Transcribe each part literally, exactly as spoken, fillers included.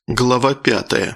Глава пятая.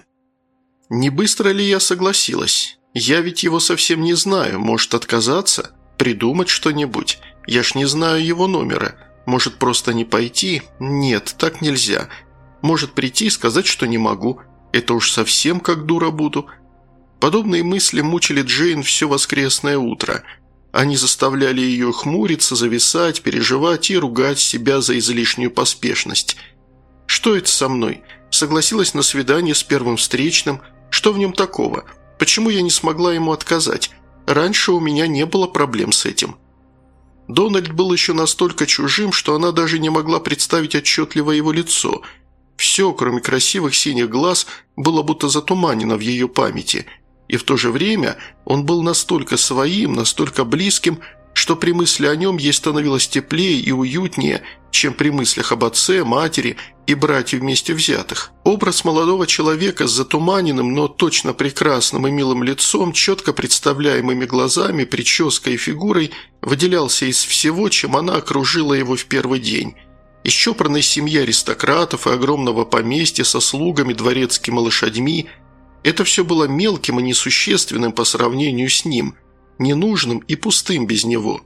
Не быстро ли я согласилась? Я ведь его совсем не знаю. Может, отказаться? Придумать что-нибудь? Я ж не знаю его номера. Может, просто не пойти? Нет, так нельзя. Может, прийти и сказать, что не могу. Это уж совсем как дура буду. Подобные мысли мучили Джейн все воскресное утро. Они заставляли ее хмуриться, зависать, переживать и ругать себя за излишнюю поспешность. Что это со мной? Согласилась на свидание с первым встречным. Что в нем такого? Почему я не смогла ему отказать? Раньше у меня не было проблем с этим. Дональд был еще настолько чужим, что она даже не могла представить отчетливо его лицо. Все, кроме красивых синих глаз, было будто затуманено в ее памяти. И в то же время он был настолько своим, настолько близким, что при мысли о нем ей становилось теплее и уютнее, чем при мыслях об отце, матери и брате вместе взятых. Образ молодого человека с затуманенным, но точно прекрасным и милым лицом, четко представляемыми глазами, прической и фигурой выделялся из всего, чем она окружила его в первый день. Из чопорной семьи аристократов и огромного поместья со слугами, дворецкими лошадьми. Это все было мелким и несущественным по сравнению с ним, ненужным и пустым без него.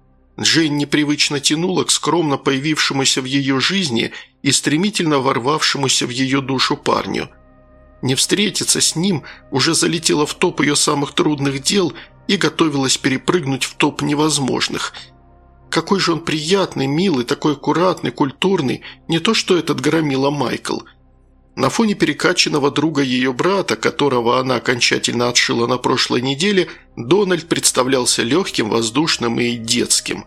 Джейн непривычно тянула к скромно появившемуся в ее жизни и стремительно ворвавшемуся в ее душу парню. Не встретиться с ним уже залетела в топ ее самых трудных дел и готовилась перепрыгнуть в топ невозможных. Какой же он приятный, милый, такой аккуратный, культурный, не то что этот громила Майкл. На фоне перекачанного друга ее брата, которого она окончательно отшила на прошлой неделе, Дональд представлялся легким, воздушным и детским.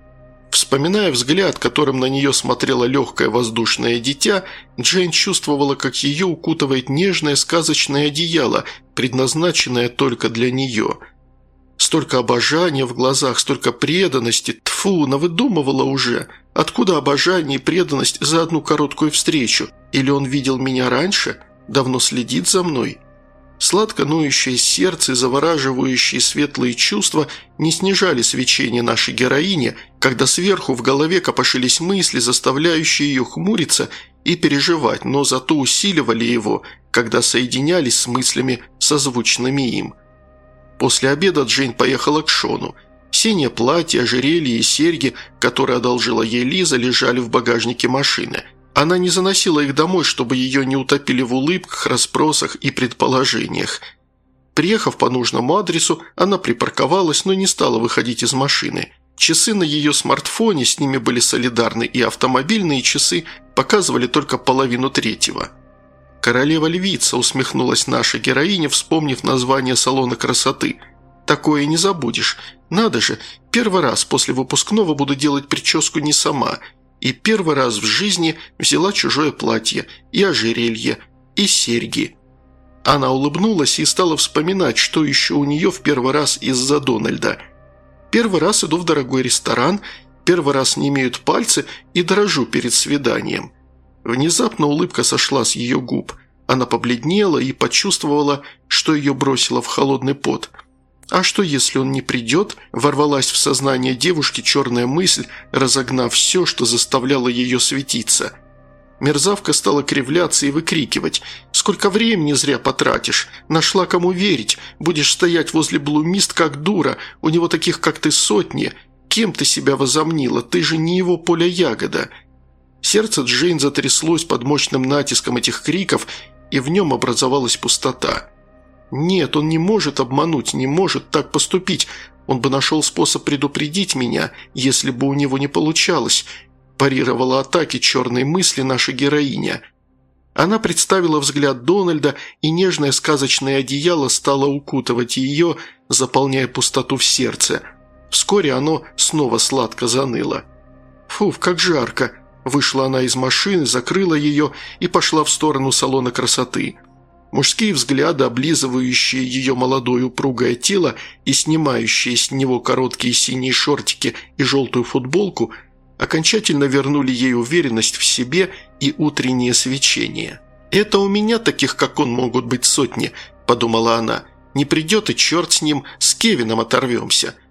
Вспоминая взгляд, которым на нее смотрело легкое воздушное дитя, Джейн чувствовала, как ее укутывает нежное сказочное одеяло, предназначенное только для нее. Столько обожания в глазах, столько преданности. Тьфу, навыдумывала уже. Откуда обожание и преданность за одну короткую встречу? Или он видел меня раньше? Давно следит за мной? Сладко ноющее сердце и завораживающие светлые чувства не снижали свечение нашей героини, когда сверху в голове копошились мысли, заставляющие ее хмуриться и переживать, но зато усиливали его, когда соединялись с мыслями, созвучными им. После обеда Джейн поехала к Шону. Синее платье, ожерелье и серьги, которые одолжила ей Лиза, лежали в багажнике машины. Она не заносила их домой, чтобы ее не утопили в улыбках, расспросах и предположениях. Приехав по нужному адресу, она припарковалась, но не стала выходить из машины. Часы на ее смартфоне, с ними были солидарны, и автомобильные часы показывали только половину третьего. «Королева-львица», – усмехнулась наша героиня, вспомнив название салона красоты. «Такое не забудешь. Надо же, первый раз после выпускного буду делать прическу не сама. И первый раз в жизни взяла чужое платье, и ожерелье, и серьги». Она улыбнулась и стала вспоминать, что еще у нее в первый раз из-за Дональда. «Первый раз иду в дорогой ресторан, первый раз не имеют пальцы и дрожу перед свиданием». Внезапно улыбка сошла с ее губ. Она побледнела и почувствовала, что ее бросило в холодный пот. «А что, если он не придет?» – ворвалась в сознание девушки черная мысль, разогнав все, что заставляло ее светиться. Мерзавка стала кривляться и выкрикивать. «Сколько времени зря потратишь? Нашла кому верить. Будешь стоять возле Блумист как дура. У него таких, как ты, сотни. Кем ты себя возомнила? Ты же не его поля ягода». Сердце Джейн затряслось под мощным натиском этих криков, и в нем образовалась пустота. «Нет, он не может обмануть, не может так поступить. Он бы нашел способ предупредить меня, если бы у него не получалось», – парировала атаки черной мысли наша героиня. Она представила взгляд Дональда, и нежное сказочное одеяло стало укутывать ее, заполняя пустоту в сердце. Вскоре оно снова сладко заныло. «Фу, как жарко!» Вышла она из машины, закрыла ее и пошла в сторону салона красоты. Мужские взгляды, облизывающие ее молодое упругое тело и снимающие с него короткие синие шортики и желтую футболку, окончательно вернули ей уверенность в себе и утреннее свечение. «Это у меня таких, как он, могут быть сотни», – подумала она. «Не придет и черт с ним, с Кевином оторвемся».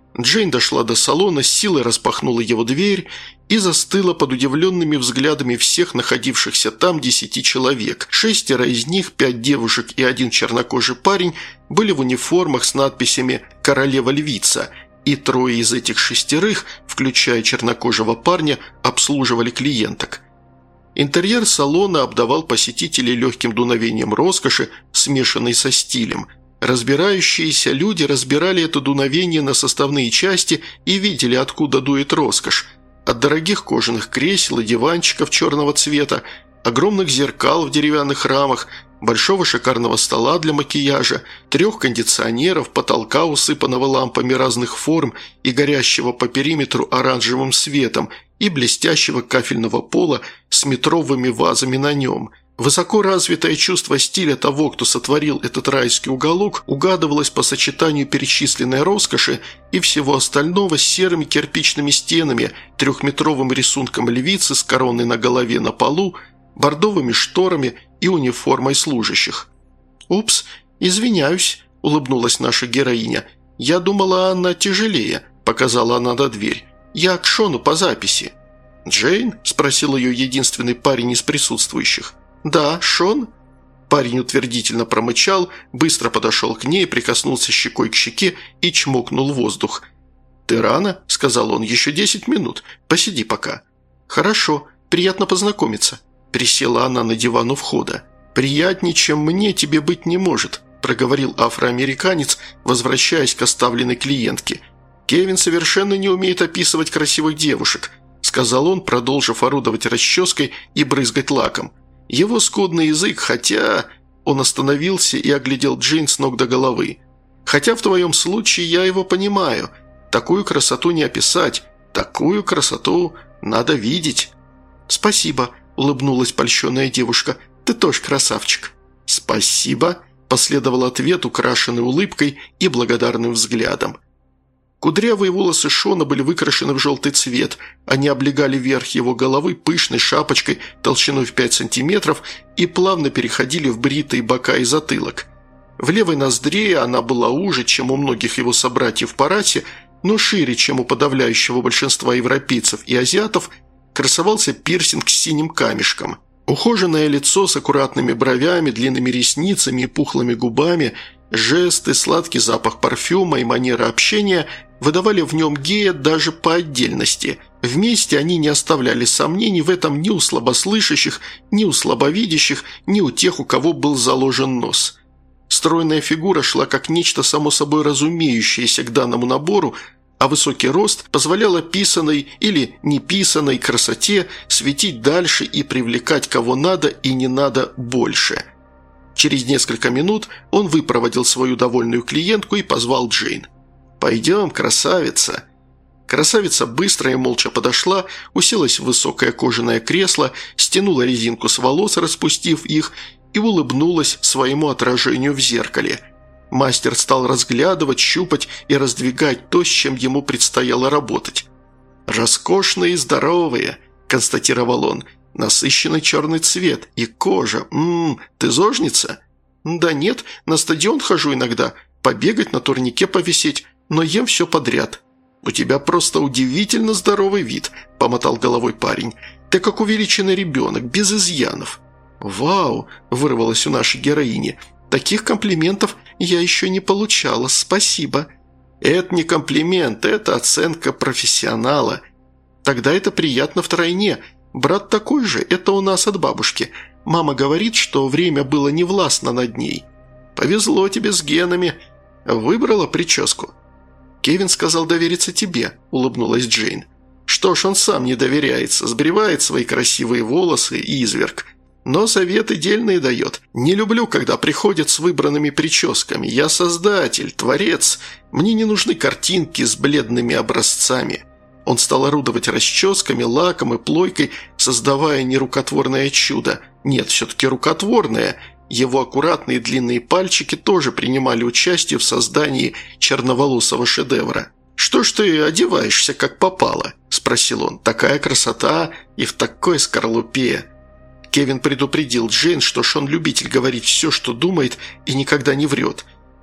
Джейн дошла до салона, с силой распахнула его дверь и застыла под удивленными взглядами всех находившихся там десяти человек. Шестеро из них, пять девушек и один чернокожий парень, были в униформах с надписями «Королева-львица», и трое из этих шестерых, включая чернокожего парня, обслуживали клиенток. Интерьер салона обдавал посетителей легким дуновением роскоши, смешанной со стилем. Разбирающиеся люди разбирали это дуновение на составные части и видели, откуда дует роскошь. От дорогих кожаных кресел и диванчиков черного цвета, огромных зеркал в деревянных рамах, большого шикарного стола для макияжа, трех кондиционеров, потолка, усыпанного лампами разных форм и горящего по периметру оранжевым светом, и блестящего кафельного пола с метровыми вазами на нем. Высоко развитое чувство стиля того, кто сотворил этот райский уголок, угадывалось по сочетанию перечисленной роскоши и всего остального с серыми кирпичными стенами, трехметровым рисунком львицы с короной на голове на полу, бордовыми шторами и униформой служащих. «Упс, извиняюсь», – улыбнулась наша героиня. «Я думала, она тяжелее», – показала она на дверь. «Я к Шону по записи». «Джейн?» – спросил ее единственный парень из присутствующих. «Да, Шон?» Парень утвердительно промычал, быстро подошел к ней, прикоснулся щекой к щеке и чмокнул воздух. «Ты рано?» – сказал он. «Еще десять минут. Посиди пока». «Хорошо. Приятно познакомиться». Присела она на диван у входа. «Приятнее, чем мне, тебе быть не может», – проговорил афроамериканец, возвращаясь к оставленной клиентке. «Кевин совершенно не умеет описывать красивых девушек», – сказал он, продолжив орудовать расческой и брызгать лаком. «Его скудный язык, хотя...» Он остановился и оглядел Джейн с ног до головы. «Хотя в твоем случае я его понимаю. Такую красоту не описать. Такую красоту надо видеть». «Спасибо», – улыбнулась польщенная девушка. «Ты тоже красавчик». «Спасибо», – последовал ответ, украшенный улыбкой и благодарным взглядом. Кудрявые волосы Шона были выкрашены в желтый цвет. Они облегали верх его головы пышной шапочкой толщиной в пять сантиметров и плавно переходили в бритые бока и затылок. В левой ноздре она была уже, чем у многих его собратьев по расе, но шире, чем у подавляющего большинства европейцев и азиатов, красовался пирсинг с синим камешком. Ухоженное лицо с аккуратными бровями, длинными ресницами и пухлыми губами, жесты, сладкий запах парфюма и манера общения выдавали в нем гея даже по отдельности. Вместе они не оставляли сомнений в этом ни у слабослышащих, ни у слабовидящих, ни у тех, у кого был заложен нос. Стройная фигура шла как нечто само собой разумеющееся к данному набору, а высокий рост позволял описанной или неписанной красоте светить дальше и привлекать кого надо и не надо больше. Через несколько минут он выпроводил свою довольную клиентку и позвал Джейн. «Пойдем, красавица». Красавица быстро и молча подошла, уселась в высокое кожаное кресло, стянула резинку с волос, распустив их, и улыбнулась своему отражению в зеркале. Мастер стал разглядывать, щупать и раздвигать то, с чем ему предстояло работать. «Роскошные и здоровые», – констатировал он. «Насыщенный черный цвет и кожа. Ммм, ты зожница?» «Да нет, на стадион хожу иногда, побегать, на турнике повисеть, но ем все подряд». «У тебя просто удивительно здоровый вид», – помотал головой парень. «Ты как увеличенный ребенок, без изъянов». «Вау!» – вырвалось у нашей героини. «Таких комплиментов я еще не получала, спасибо». «Это не комплимент, это оценка профессионала». «Тогда это приятно втройне. Брат такой же, это у нас от бабушки. Мама говорит, что время было невластно над ней». «Повезло тебе с генами. Выбрала прическу». «Кевин сказал довериться тебе», – улыбнулась Джейн. «Что ж, он сам не доверяется, сбривает свои красивые волосы и изверг. Но советы дельные дает. Не люблю, когда приходят с выбранными прическами. Я создатель, творец. Мне не нужны картинки с бледными образцами». Он стал орудовать расческами, лаком и плойкой, создавая нерукотворное чудо. Нет, все-таки рукотворное. Его аккуратные длинные пальчики тоже принимали участие в создании черноволосого шедевра. «Что ж ты одеваешься, как попало?» – спросил он. «Такая красота и в такой скорлупе». Кевин предупредил Джейн, что Шон любитель говорить все, что думает, и никогда не врет.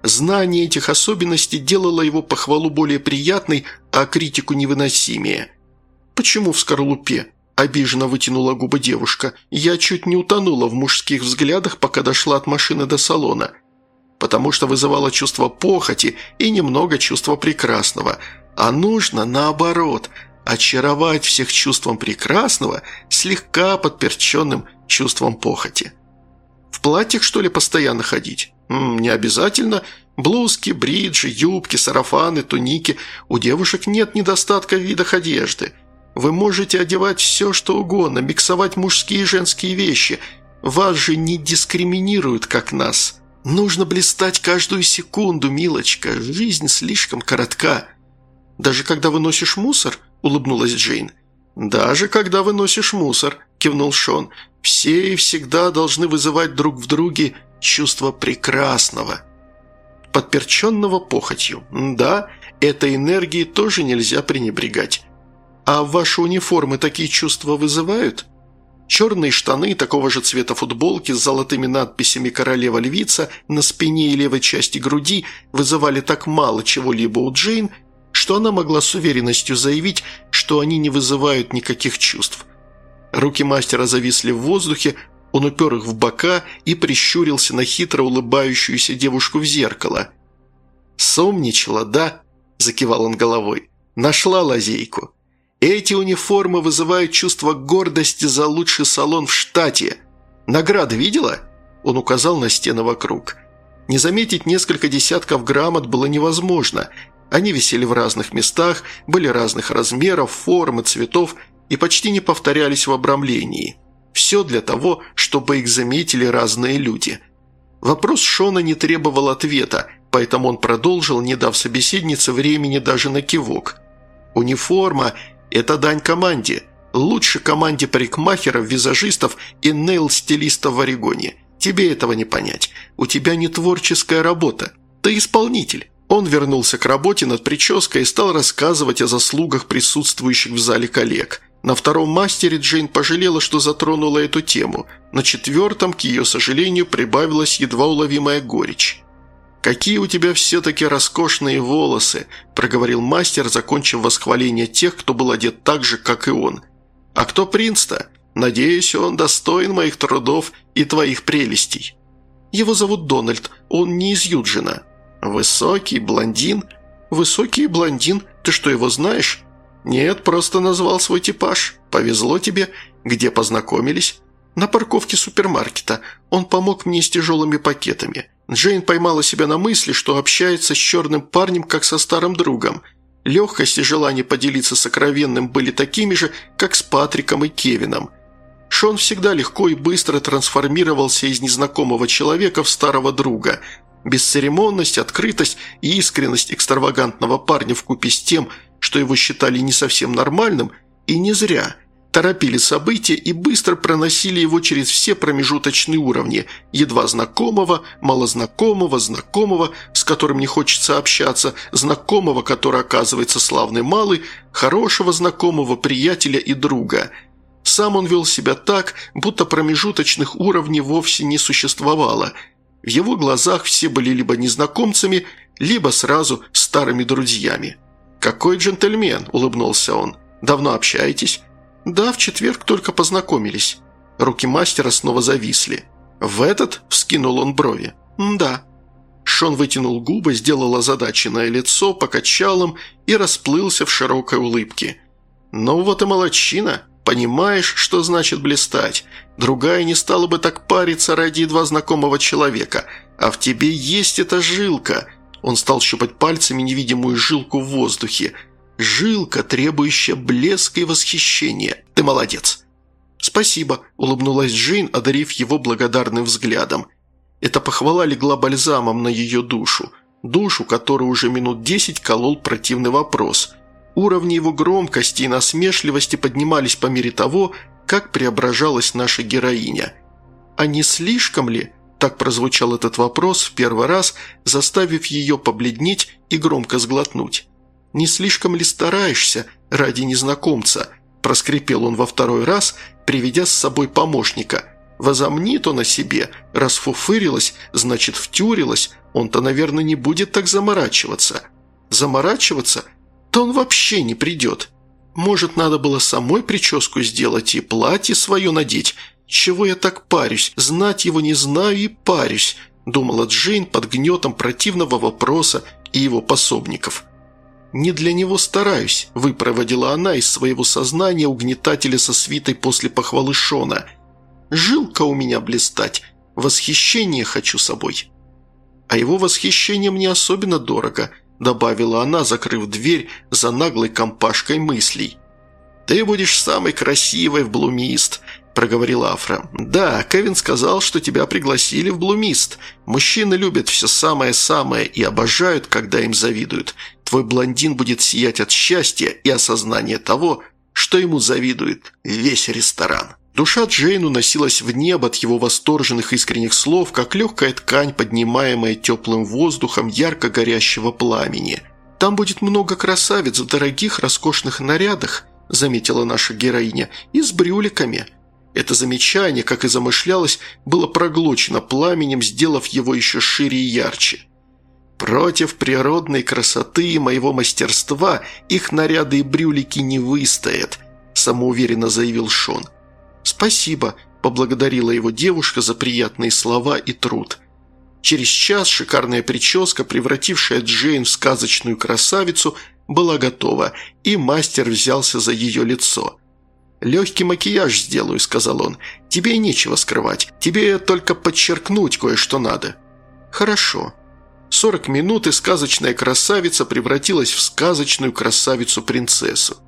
Знание этих особенностей делало его похвалу более приятной, а критику невыносимее. «Почему в скорлупе?» – обиженно вытянула губы девушка. «Я чуть не утонула в мужских взглядах, пока дошла от машины до салона. Потому что вызывало чувство похоти и немного чувства прекрасного. А нужно наоборот – очаровать всех чувством прекрасного, слегка подперченным чувством похоти. В платьях, что ли, постоянно ходить? М, не обязательно. Блузки, бриджи, юбки, сарафаны, туники. У девушек нет недостатка в видах одежды. Вы можете одевать все, что угодно, миксовать мужские и женские вещи. Вас же не дискриминируют, как нас. Нужно блистать каждую секунду, милочка. Жизнь слишком коротка». «Даже когда выносишь мусор?» – улыбнулась Джейн. «Даже когда выносишь мусор», – кивнул Шон. «Все и всегда должны вызывать друг в друге чувство прекрасного, подперченного похотью. Да, этой энергией тоже нельзя пренебрегать. А ваши униформы такие чувства вызывают?» Черные штаны, такого же цвета футболки с золотыми надписями «Королева-львица» на спине и левой части груди вызывали так мало чего-либо у Джейн, что она могла с уверенностью заявить, что они не вызывают никаких чувств. Руки мастера зависли в воздухе, он упер их в бока и прищурился на хитро улыбающуюся девушку в зеркало. «Сомничала, да?» – закивал он головой. «Нашла лазейку. Эти униформы вызывают чувство гордости за лучший салон в штате. Награды видела?» Он указал на стены вокруг. Не заметить несколько десятков грамот было невозможно. Они висели в разных местах, были разных размеров, форм и цветов и почти не повторялись в обрамлении. Все для того, чтобы их заметили разные люди. Вопрос Шона не требовал ответа, поэтому он продолжил, не дав собеседнице времени даже на кивок. «Униформа – это дань команде, лучшей команде парикмахеров, визажистов и нейл-стилистов в Орегоне. Тебе этого не понять. У тебя не творческая работа, ты исполнитель». Он вернулся к работе над прической и стал рассказывать о заслугах присутствующих в зале коллег. На втором мастере Джейн пожалела, что затронула эту тему. На четвертом, к ее сожалению, прибавилась едва уловимая горечь. «Какие у тебя все-таки роскошные волосы», – проговорил мастер, закончив восхваление тех, кто был одет так же, как и он. «А кто принц-то? Надеюсь, он достоин моих трудов и твоих прелестей». «Его зовут Дональд, он не из Юджина». «Высокий, блондин?» «Высокий блондин. Ты что, его знаешь?» «Нет, просто назвал свой типаж. Повезло тебе. Где познакомились?» «На парковке супермаркета. Он помог мне с тяжелыми пакетами». Джейн поймала себя на мысли, что общается с черным парнем, как со старым другом. Легкость и желание поделиться сокровенным были такими же, как с Патриком и Кевином. Шон всегда легко и быстро трансформировался из незнакомого человека в старого друга – бесцеремонность, открытость и искренность экстравагантного парня вкупе с тем, что его считали не совсем нормальным, и не зря, торопили события и быстро проносили его через все промежуточные уровни – едва знакомого, малознакомого, знакомого, с которым не хочется общаться, знакомого, который оказывается славный малый, хорошего знакомого, приятеля и друга. Сам он вел себя так, будто промежуточных уровней вовсе не существовало – в его глазах все были либо незнакомцами, либо сразу старыми друзьями. «Какой джентльмен!» – улыбнулся он. «Давно общаетесь?» «Да, в четверг только познакомились». Руки мастера снова зависли. «В этот?» – вскинул он брови. «Да». Шон вытянул губы, сделал озадаченное лицо, покачал им и расплылся в широкой улыбке. «Ну вот и молодчина. Понимаешь, что значит блистать. Другая не стала бы так париться ради едва знакомого человека. А в тебе есть эта жилка». Он стал щупать пальцами невидимую жилку в воздухе. «Жилка, требующая блеска и восхищения. Ты молодец». «Спасибо», – улыбнулась Джейн, одарив его благодарным взглядом. Эта похвала легла бальзамом на ее душу. Душу, которую уже минут десять колол противный вопрос. Уровни его громкости и насмешливости поднимались по мере того, как преображалась наша героиня. «А не слишком ли?» – так прозвучал этот вопрос в первый раз, заставив ее побледнеть и громко сглотнуть. «Не слишком ли стараешься ради незнакомца?» – проскрипел он во второй раз, приведя с собой помощника. Возомнит он о себе, расфуфырилась, значит втюрилась, он-то, наверное, не будет так заморачиваться. Заморачиваться? То он вообще не придет. Может, надо было самой прическу сделать и платье свое надеть? Чего я так парюсь? Знать его не знаю и парюсь», – думала Джейн под гнетом противного вопроса и его пособников. «Не для него стараюсь», – выпроводила она из своего сознания угнетателя со свитой после похвалы Шона. «Жилка у меня блистать, восхищение хочу собой». «А его восхищение мне особенно дорого», – добавила она, закрыв дверь за наглой компашкой мыслей. «Ты будешь самой красивой в Блумист», – проговорила Афра. «Да, Кевин сказал, что тебя пригласили в Блумист. Мужчины любят все самое-самое и обожают, когда им завидуют. Твой блондин будет сиять от счастья и осознания того, что ему завидует весь ресторан». Душа Джейн уносилась в небо от его восторженных искренних слов, как легкая ткань, поднимаемая теплым воздухом ярко горящего пламени. «Там будет много красавиц в дорогих, роскошных нарядах», – заметила наша героиня, – «и с брюликами». Это замечание, как и замышлялось, было проглочено пламенем, сделав его еще шире и ярче. «Против природной красоты и моего мастерства их наряды и брюлики не выстоят», – самоуверенно заявил Шон. «Спасибо», – поблагодарила его девушка за приятные слова и труд. Через час шикарная прическа, превратившая Джейн в сказочную красавицу, была готова, и мастер взялся за ее лицо. «Легкий макияж сделаю», – сказал он. «Тебе и нечего скрывать. Тебе только подчеркнуть кое-что надо». «Хорошо». Сорок минут, и сказочная красавица превратилась в сказочную красавицу-принцессу.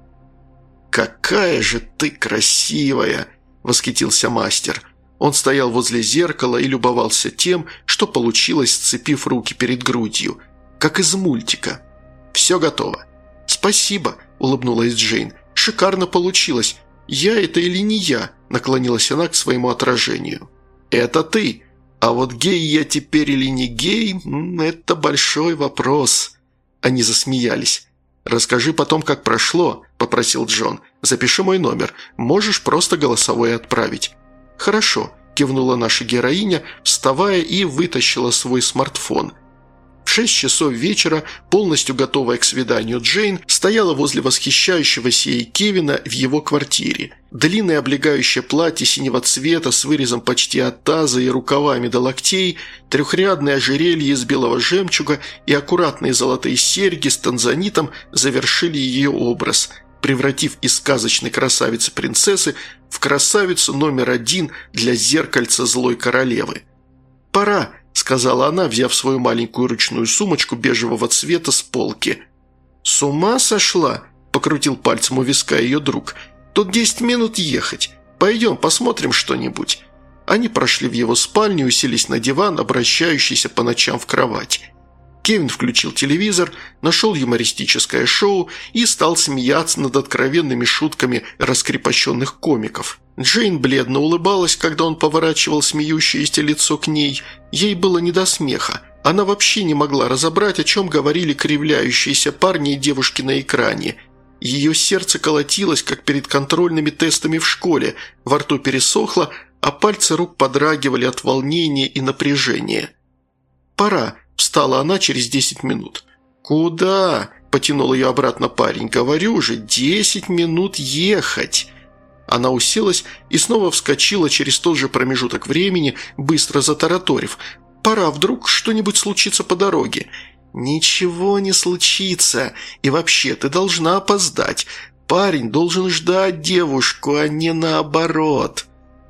«Какая же ты красивая!» – восхитился мастер. Он стоял возле зеркала и любовался тем, что получилось, сцепив руки перед грудью, как из мультика. «Все готово». «Спасибо», – улыбнулась Джейн. «Шикарно получилось. Я это или не я?» – наклонилась она к своему отражению. «Это ты. А вот гей я теперь или не гей – это большой вопрос». Они засмеялись. «Расскажи потом, как прошло», – попросил Джон. «Запиши мой номер. Можешь просто голосовое отправить». «Хорошо», – кивнула наша героиня, вставая и вытащила свой смартфон. В шесть часов вечера, полностью готовая к свиданию, Джейн стояла возле восхищающегося ей Кевина в его квартире. Длинное облегающее платье синего цвета с вырезом почти от таза и рукавами до локтей, трехрядное ожерелье из белого жемчуга и аккуратные золотые серьги с танзанитом завершили ее образ, превратив из сказочной красавицы-принцессы в красавицу номер один для зеркальца злой королевы. «Пора», – сказала она, взяв свою маленькую ручную сумочку бежевого цвета с полки. «С ума сошла?» – покрутил пальцем у виска ее друг. «Тут десять минут ехать. Пойдем, посмотрим что-нибудь». Они прошли в его спальню и уселись на диван, обращающийся по ночам в кровать. Кевин включил телевизор, нашел юмористическое шоу и стал смеяться над откровенными шутками раскрепощенных комиков. Джейн бледно улыбалась, когда он поворачивал смеющееся лицо к ней. Ей было не до смеха. Она вообще не могла разобрать, о чем говорили кривляющиеся парни и девушки на экране. Ее сердце колотилось, как перед контрольными тестами в школе, во рту пересохло, а пальцы рук подрагивали от волнения и напряжения. «Пора», – встала она через десять минут. «Куда?» – потянул ее обратно парень. «Говорю же, десять минут ехать». Она уселась и снова вскочила через тот же промежуток времени, быстро затараторив. «Пора, вдруг что-нибудь случится по дороге». «Ничего не случится. И вообще, ты должна опоздать. Парень должен ждать девушку, а не наоборот».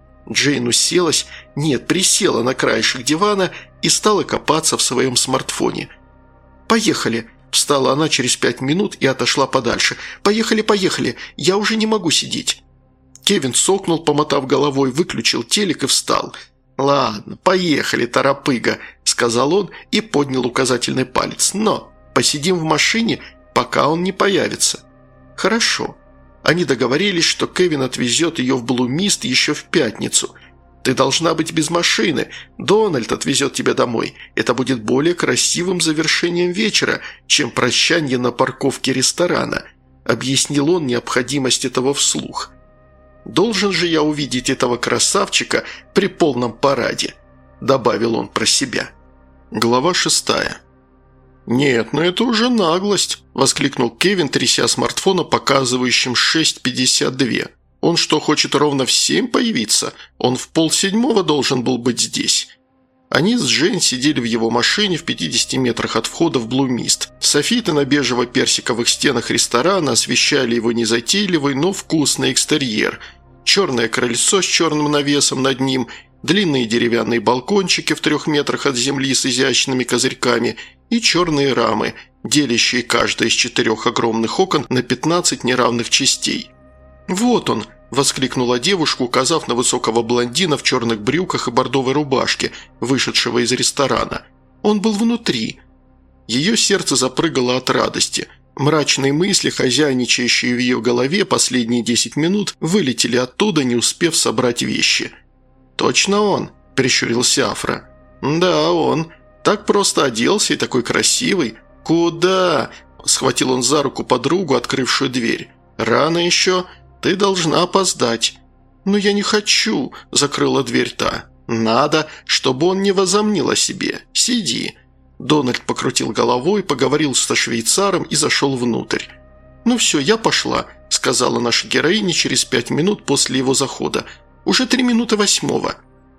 Джейн уселась, нет, присела на краешек дивана и стала копаться в своем смартфоне. «Поехали», – встала она через пять минут и отошла подальше. «Поехали, поехали, я уже не могу сидеть». Кевин сокнул, помотав головой, выключил телек и встал. «Ладно, поехали, торопыга», – сказал он и поднял указательный палец. «Но посидим в машине, пока он не появится». «Хорошо». Они договорились, что Кевин отвезет ее в Блумист еще в пятницу. «Ты должна быть без машины. Дональд отвезет тебя домой. Это будет более красивым завершением вечера, чем прощание на парковке ресторана», – объяснил он необходимость этого вслух. Должен же я увидеть этого красавчика при полном параде», – добавил он про себя. Глава шестая. «Нет, ну это уже наглость», – воскликнул Кевин, тряся смартфона, показывающим шесть пятьдесят два. «Он что, хочет ровно в семь появиться? Он в полседьмого должен был быть здесь». Они с Джейн сидели в его машине в пятидесяти метрах от входа в Блумист. Софиты на бежево-персиковых стенах ресторана освещали его незатейливый, но вкусный экстерьер. Черное крыльцо с черным навесом над ним, длинные деревянные балкончики в трех метрах от земли с изящными козырьками и черные рамы, делящие каждое из четырех огромных окон на пятнадцать неравных частей. «Вот он!» – воскликнула девушка, указав на высокого блондина в черных брюках и бордовой рубашке, вышедшего из ресторана. Он был внутри. Ее сердце запрыгало от радости. Мрачные мысли, хозяйничающие в ее голове последние десять минут, вылетели оттуда, не успев собрать вещи. «Точно он?» – прищурился Афра. «Да, он. Так просто оделся и такой красивый. Куда?» – схватил он за руку подругу, открывшую дверь. «Рано еще. Ты должна опоздать». «Но я не хочу», – закрыла дверь та. «Надо, чтобы он не возомнил о себе. Сиди». Дональд покрутил головой, поговорил со швейцаром и зашел внутрь. «Ну все, я пошла», – сказала наша героиня через пять минут после его захода. «Уже три минуты восьмого».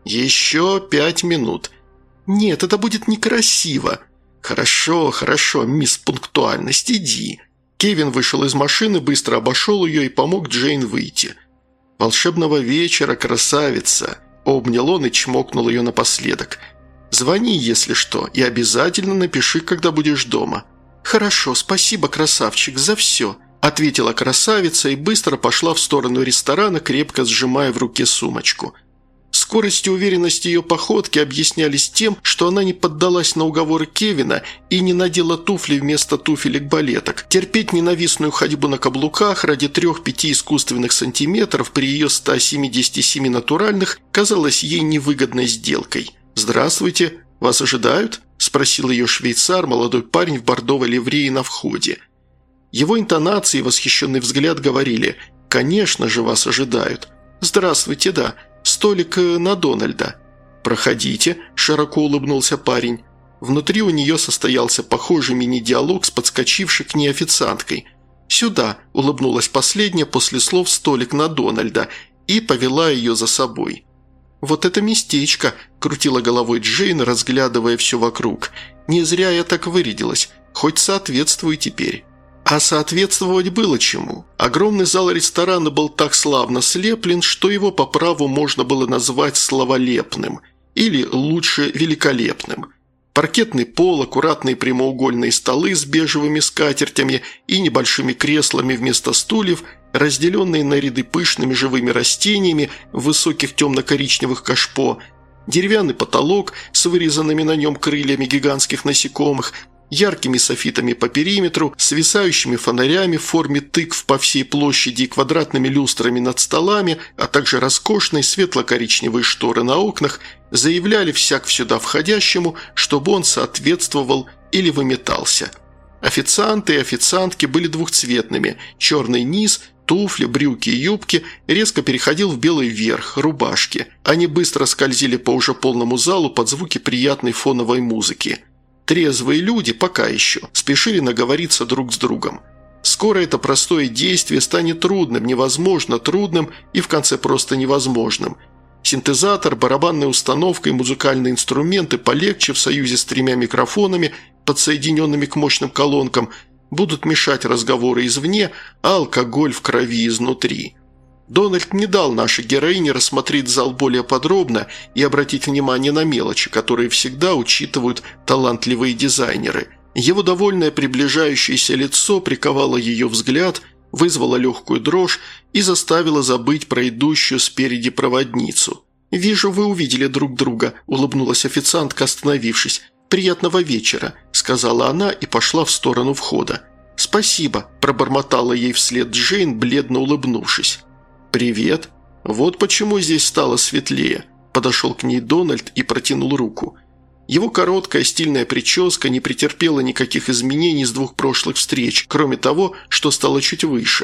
«Еще пять минут». «Нет, это будет некрасиво». «Хорошо, хорошо, мисс Пунктуальность, иди». Кевин вышел из машины, быстро обошел ее и помог Джейн выйти. «Волшебного вечера, красавица!» – обнял он и чмокнул ее напоследок. «Звони, если что, и обязательно напиши, когда будешь дома». «Хорошо, спасибо, красавчик, за все», – ответила красавица и быстро пошла в сторону ресторана, крепко сжимая в руке сумочку. Скорость и уверенность ее походки объяснялись тем, что она не поддалась на уговоры Кевина и не надела туфли вместо туфелек-балеток. Терпеть ненавистную ходьбу на каблуках ради трех-пяти искусственных сантиметров при ее ста семидесяти семи натуральных казалось ей невыгодной сделкой. «Здравствуйте, вас ожидают?» – спросил ее швейцар, молодой парень в бордовой ливреи на входе. Его интонации и восхищенный взгляд говорили «Конечно же, вас ожидают». «Здравствуйте, да. Столик на Дональда». «Проходите», – широко улыбнулся парень. Внутри у нее состоялся похожий мини-диалог с подскочившей к ней официанткой. «Сюда», – улыбнулась последняя после слов «столик на Дональда» и повела ее за собой. «Вот это местечко», – крутила головой Джейн, разглядывая все вокруг. «Не зря я так вырядилась, хоть соответствую теперь». А соответствовать было чему. Огромный зал ресторана был так славно слеплен, что его по праву можно было назвать словолепным, или лучше великолепным. Паркетный пол, аккуратные прямоугольные столы с бежевыми скатертями и небольшими креслами вместо стульев, разделенные на ряды пышными живыми растениями в высоких темно-коричневых кашпо, деревянный потолок с вырезанными на нем крыльями гигантских насекомых, яркими софитами по периметру, свисающими фонарями в форме тыкв по всей площади и квадратными люстрами над столами, а также роскошные светло-коричневые шторы на окнах, заявляли всяк сюда входящему, чтобы он соответствовал или выметался. Официанты и официантки были двухцветными, черный низ, туфли, брюки и юбки резко переходил в белый верх, рубашки. Они быстро скользили по уже полному залу под звуки приятной фоновой музыки. Трезвые люди, пока еще, спешили наговориться друг с другом. Скоро это простое действие станет трудным, невозможно трудным и в конце просто невозможным. Синтезатор, барабанная установка и музыкальные инструменты полегче в союзе с тремя микрофонами, подсоединенными к мощным колонкам, будут мешать разговоры извне, а алкоголь в крови изнутри. Дональд не дал нашей героине рассмотреть зал более подробно и обратить внимание на мелочи, которые всегда учитывают талантливые дизайнеры. Его довольное приближающееся лицо приковало ее взгляд, вызвало легкую дрожь и заставило забыть про идущую спереди проводницу. «Вижу, вы увидели друг друга», – улыбнулась официантка, остановившись. «Приятного вечера», – сказала она и пошла в сторону входа. «Спасибо», – пробормотала ей вслед Джейн, бледно улыбнувшись. «Привет. Вот почему здесь стало светлее», – подошел к ней Дональд и протянул руку. Его короткая стильная прическа не претерпела никаких изменений с двух прошлых встреч, кроме того, что стало чуть выше.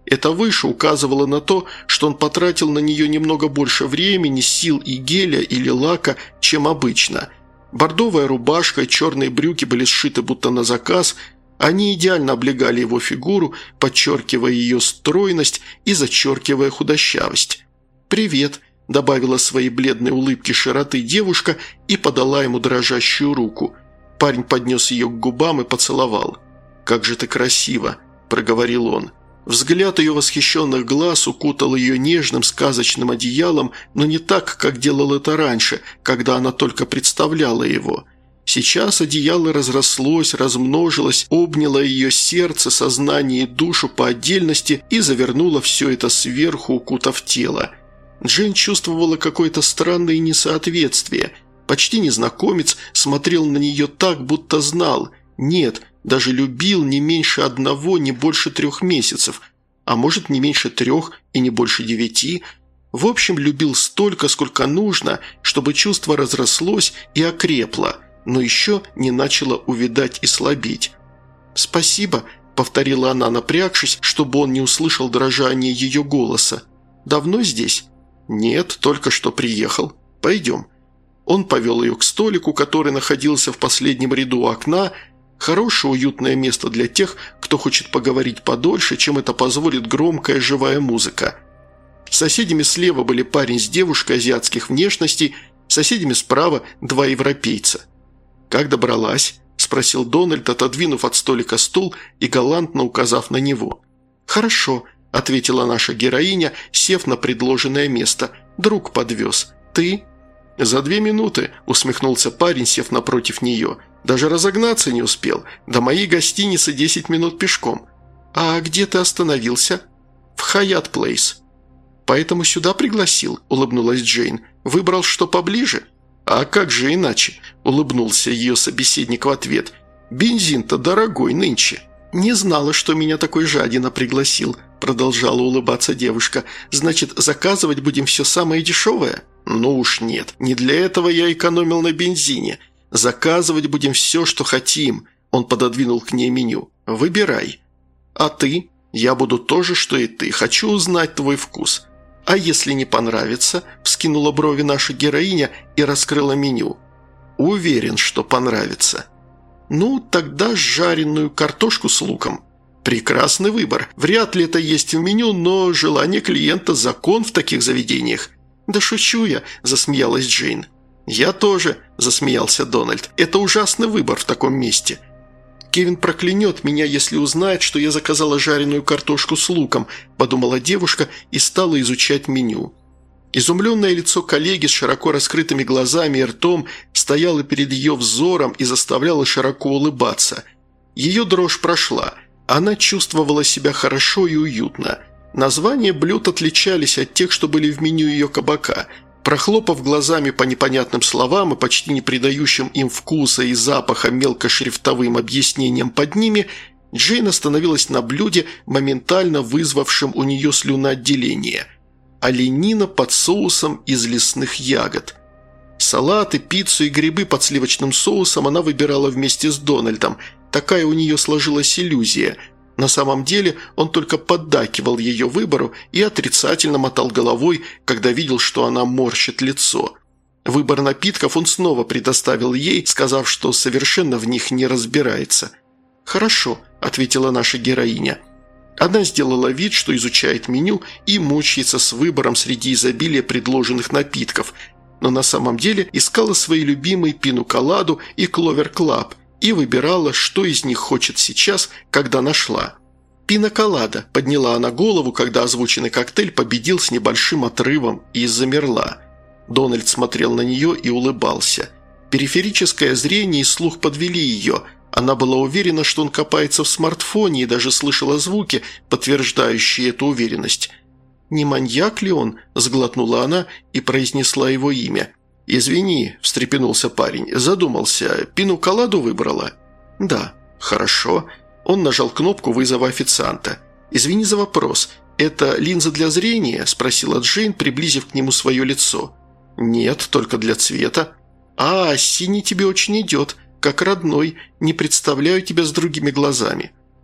Это выше указывало на то, что он потратил на нее немного больше времени, сил и геля или лака, чем обычно. Бордовая рубашка и черные брюки были сшиты будто на заказ. Они идеально облегали его фигуру, подчеркивая ее стройность и зачеркивая худощавость. «Привет», – добавила своей бледной улыбки широты девушка и подала ему дрожащую руку. Парень поднес ее к губам и поцеловал. «Как же ты красиво», – проговорил он. Взгляд ее восхищенных глаз укутал ее нежным сказочным одеялом, но не так, как делал это раньше, когда она только представляла его. Сейчас одеяло разрослось, размножилось, обняло ее сердце, сознание и душу по отдельности и завернуло все это сверху, укутав тело. Джейн чувствовала какое-то странное несоответствие. Почти незнакомец смотрел на нее так, будто знал. Нет, даже любил не меньше одного, не больше трех месяцев, а может не меньше трех и не больше девяти. В общем, любил столько, сколько нужно, чтобы чувство разрослось и окрепло, но еще не начало увядать и слабеть. «Спасибо», – повторила она, напрягшись, чтобы он не услышал дрожания ее голоса. «Давно здесь?» «Нет, только что приехал. Пойдем». Он повел ее к столику, который находился в последнем ряду окна. Хорошее уютное место для тех, кто хочет поговорить подольше, чем это позволит громкая живая музыка. Соседями слева были парень с девушкой азиатских внешностей, соседями справа – два европейца. «Как добралась?» – спросил Дональд, отодвинув от столика стул и галантно указав на него. «Хорошо», – ответила наша героиня, сев на предложенное место. «Друг подвез. Ты?» «За две минуты», – усмехнулся парень, сев напротив нее. «Даже разогнаться не успел. До моей гостиницы десять минут пешком». «А где ты остановился?» «В Хаят Плейс». «Поэтому сюда пригласил», – улыбнулась Джейн. «Выбрал что поближе?» «А как же иначе?» – улыбнулся ее собеседник в ответ. «Бензин-то дорогой нынче». «Не знала, что меня такой жадина пригласил», – продолжала улыбаться девушка. «Значит, заказывать будем все самое дешевое?» «Ну уж нет, не для этого я экономил на бензине. Заказывать будем все, что хотим». Он пододвинул к ней меню. «Выбирай». «А ты?» «Я буду то же, что и ты. Хочу узнать твой вкус». «А если не понравится?» – вскинула брови наша героиня и раскрыла меню. «Уверен, что понравится». «Ну, тогда жареную картошку с луком». «Прекрасный выбор. Вряд ли это есть в меню, но желание клиента – закон в таких заведениях». «Да шучу я», – засмеялась Джейн. «Я тоже», – засмеялся Дональд. «Это ужасный выбор в таком месте». «Кевин проклянет меня, если узнает, что я заказала жареную картошку с луком», – подумала девушка и стала изучать меню. Изумленное лицо коллеги с широко раскрытыми глазами и ртом стояло перед ее взором и заставляло широко улыбаться. Ее дрожь прошла. Она чувствовала себя хорошо и уютно. Названия блюд отличались от тех, что были в меню ее кабака. Прохлопав глазами по непонятным словам и почти не придающим им вкуса и запаха мелкошрифтовым объяснениям под ними, Джейн остановилась на блюде, моментально вызвавшем у нее слюноотделение. Оленина под соусом из лесных ягод. Салаты, пиццу и грибы под сливочным соусом она выбирала вместе с Дональдом. Такая у нее сложилась иллюзия. На самом деле он только поддакивал ее выбору и отрицательно мотал головой, когда видел, что она морщит лицо. Выбор напитков он снова предоставил ей, сказав, что совершенно в них не разбирается. «Хорошо», – ответила наша героиня. Она сделала вид, что изучает меню и мучается с выбором среди изобилия предложенных напитков, но на самом деле искала свои любимые пину-коладу и кловер-клаб и выбирала, что из них хочет сейчас, когда нашла. «Пина-колада», – подняла она голову, когда озвученный коктейль победил с небольшим отрывом и замерла. Дональд смотрел на нее и улыбался. Периферическое зрение и слух подвели ее. Она была уверена, что он копается в смартфоне и даже слышала звуки, подтверждающие эту уверенность. «Не маньяк ли он?» – сглотнула она и произнесла его имя. «Извини», – встрепенулся парень, – задумался. «Пину-коладу выбрала?» «Да». «Хорошо». Он нажал кнопку вызова официанта. «Извини за вопрос. Это линза для зрения?» – спросила Джейн, приблизив к нему свое лицо. «Нет, только для цвета». «А, синий тебе очень идет, как родной. Не представляю тебя с другими глазами».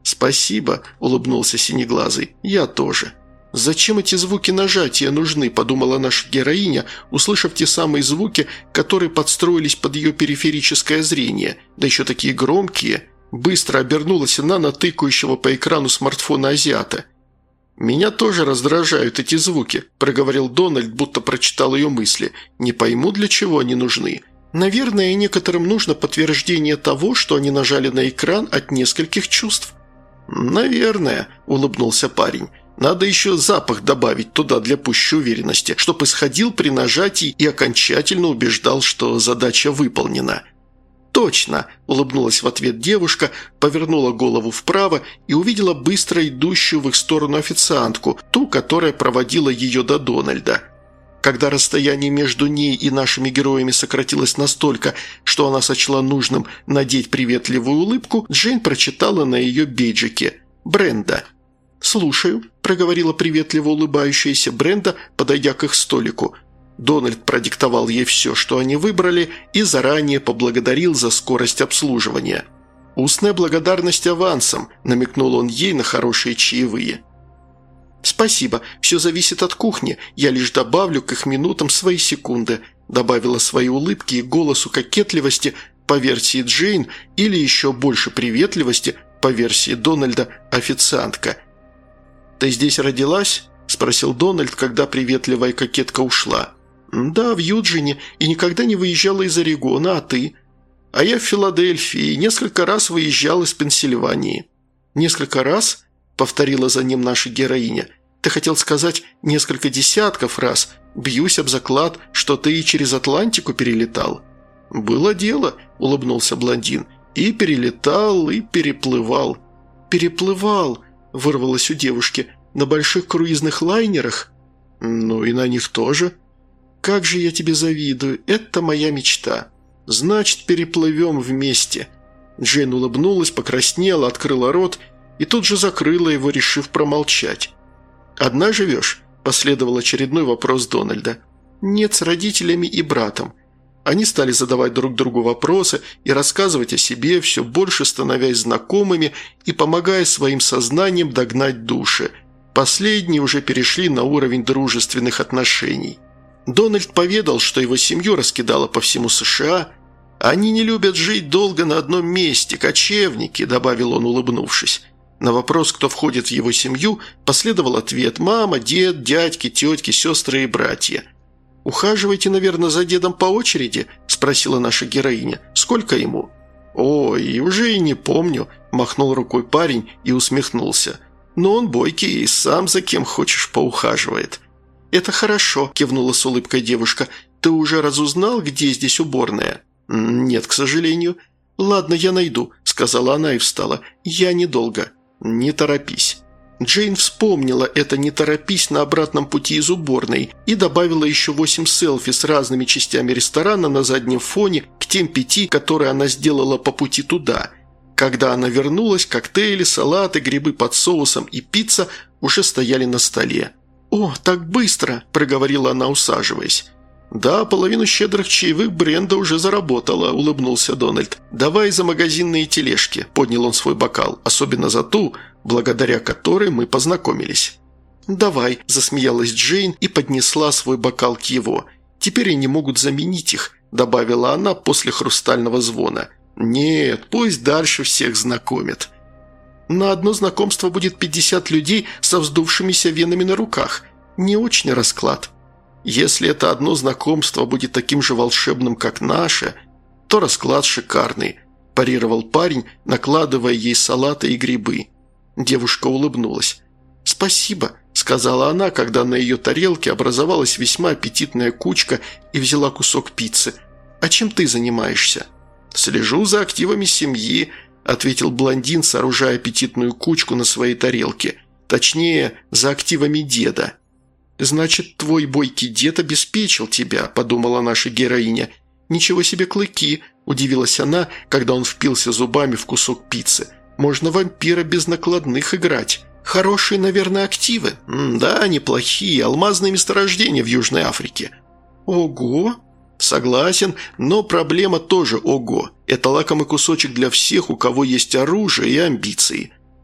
«Спасибо», – улыбнулся Синеглазый. «Я тоже». «Зачем эти звуки нажатия нужны?» – подумала наша героиня, услышав те самые звуки, которые подстроились под ее периферическое зрение, да еще такие громкие. Быстро обернулась она на тыкающего по экрану смартфона азиата. «Меня тоже раздражают эти звуки», – проговорил Дональд, будто прочитал ее мысли. «Не пойму, для чего они нужны. Наверное, некоторым нужно подтверждение того, что они нажали на экран от нескольких чувств». «Наверное», – улыбнулся парень. «Надо еще запах добавить туда для пущей уверенности, чтоб исходил при нажатии и окончательно убеждал, что задача выполнена». «Точно!» – улыбнулась в ответ девушка, повернула голову вправо и увидела быстро идущую в их сторону официантку, ту, которая проводила ее до Дональда. Когда расстояние между ней и нашими героями сократилось настолько, что она сочла нужным надеть приветливую улыбку, Джейн прочитала на ее бейджике «Бренда». «Слушаю», – проговорила приветливо улыбающаяся Бренда, подойдя к их столику. Дональд продиктовал ей все, что они выбрали, и заранее поблагодарил за скорость обслуживания. «Устная благодарность авансом», – намекнул он ей на хорошие чаевые. «Спасибо, все зависит от кухни, я лишь добавлю к их минутам свои секунды», добавила свои улыбки и голосу кокетливости по версии Джейн или еще больше приветливости по версии Дональда официантка. «Ты здесь родилась?» – спросил Дональд, когда приветливая кокетка ушла. «Да, в Юджине, и никогда не выезжала из Орегона, а ты?» «А я в Филадельфии, и несколько раз выезжал из Пенсильвании». «Несколько раз?» – повторила за ним наша героиня. «Ты хотел сказать несколько десятков раз. Бьюсь об заклад, что ты и через Атлантику перелетал». «Было дело», – улыбнулся блондин. «И перелетал, и переплывал». «Переплывал», – вырвалось у девушки. «На больших круизных лайнерах?» «Ну и на них тоже». «Как же я тебе завидую, это моя мечта». «Значит, переплывем вместе». Джейн улыбнулась, покраснела, открыла рот и тут же закрыла его, решив промолчать. «Одна живешь?» – последовал очередной вопрос Дональда. «Нет, с родителями и братом». Они стали задавать друг другу вопросы и рассказывать о себе, все больше становясь знакомыми и помогая своим сознанием догнать души. Последние уже перешли на уровень дружественных отношений. Дональд поведал, что его семью раскидало по всему США. «Они не любят жить долго на одном месте, кочевники», – добавил он, улыбнувшись. На вопрос, кто входит в его семью, последовал ответ: мама, дед, дядьки, тетки, сестры и братья. «Ухаживаете, наверное, за дедом по очереди?» – спросила наша героиня. «Сколько ему?» «Ой, уже и не помню», – махнул рукой парень и усмехнулся. «Но он бойкий и сам за кем хочешь поухаживает». «Это хорошо», – кивнула с улыбкой девушка. «Ты уже разузнал, где здесь уборная?» «Нет, к сожалению». «Ладно, я найду», – сказала она и встала. «Я недолго». «Не торопись». Джейн вспомнила это «не торопись» на обратном пути из уборной и добавила еще восемь селфи с разными частями ресторана на заднем фоне к тем пяти, которые она сделала по пути туда. Когда она вернулась, коктейли, салаты, грибы под соусом и пицца уже стояли на столе. «О, так быстро!» – проговорила она, усаживаясь. «Да, половину щедрых чаевых Бренда уже заработала», – улыбнулся Дональд. «Давай за магазинные тележки», – поднял он свой бокал, особенно за ту, благодаря которой мы познакомились. «Давай», – засмеялась Джейн и поднесла свой бокал к его. «Теперь они могут заменить их», – добавила она после хрустального звона. «Нет, пусть дальше всех знакомят». «На одно знакомство будет пятьдесят людей со вздувшимися венами на руках. Не очень расклад». «Если это одно знакомство будет таким же волшебным, как наше, то расклад шикарный», – парировал парень, накладывая ей салаты и грибы. Девушка улыбнулась. «Спасибо», – сказала она, когда на ее тарелке образовалась весьма аппетитная кучка и взяла кусок пиццы. «А чем ты занимаешься?» «Слежу за активами семьи», – ответил блондин, сооружая аппетитную кучку на своей тарелке. «Точнее, за активами деда». «Значит, твой бойкий дед обеспечил тебя», – подумала наша героиня. «Ничего себе клыки», – удивилась она, когда он впился зубами в кусок пиццы. «Можно вампира без накладных играть. Хорошие, наверное, активы?» М «Да, неплохие. Алмазные месторождения в Южной Африке». «Ого!» «Согласен, но проблема тоже ого. Это лакомый кусочек для всех, у кого есть оружие и амбиции».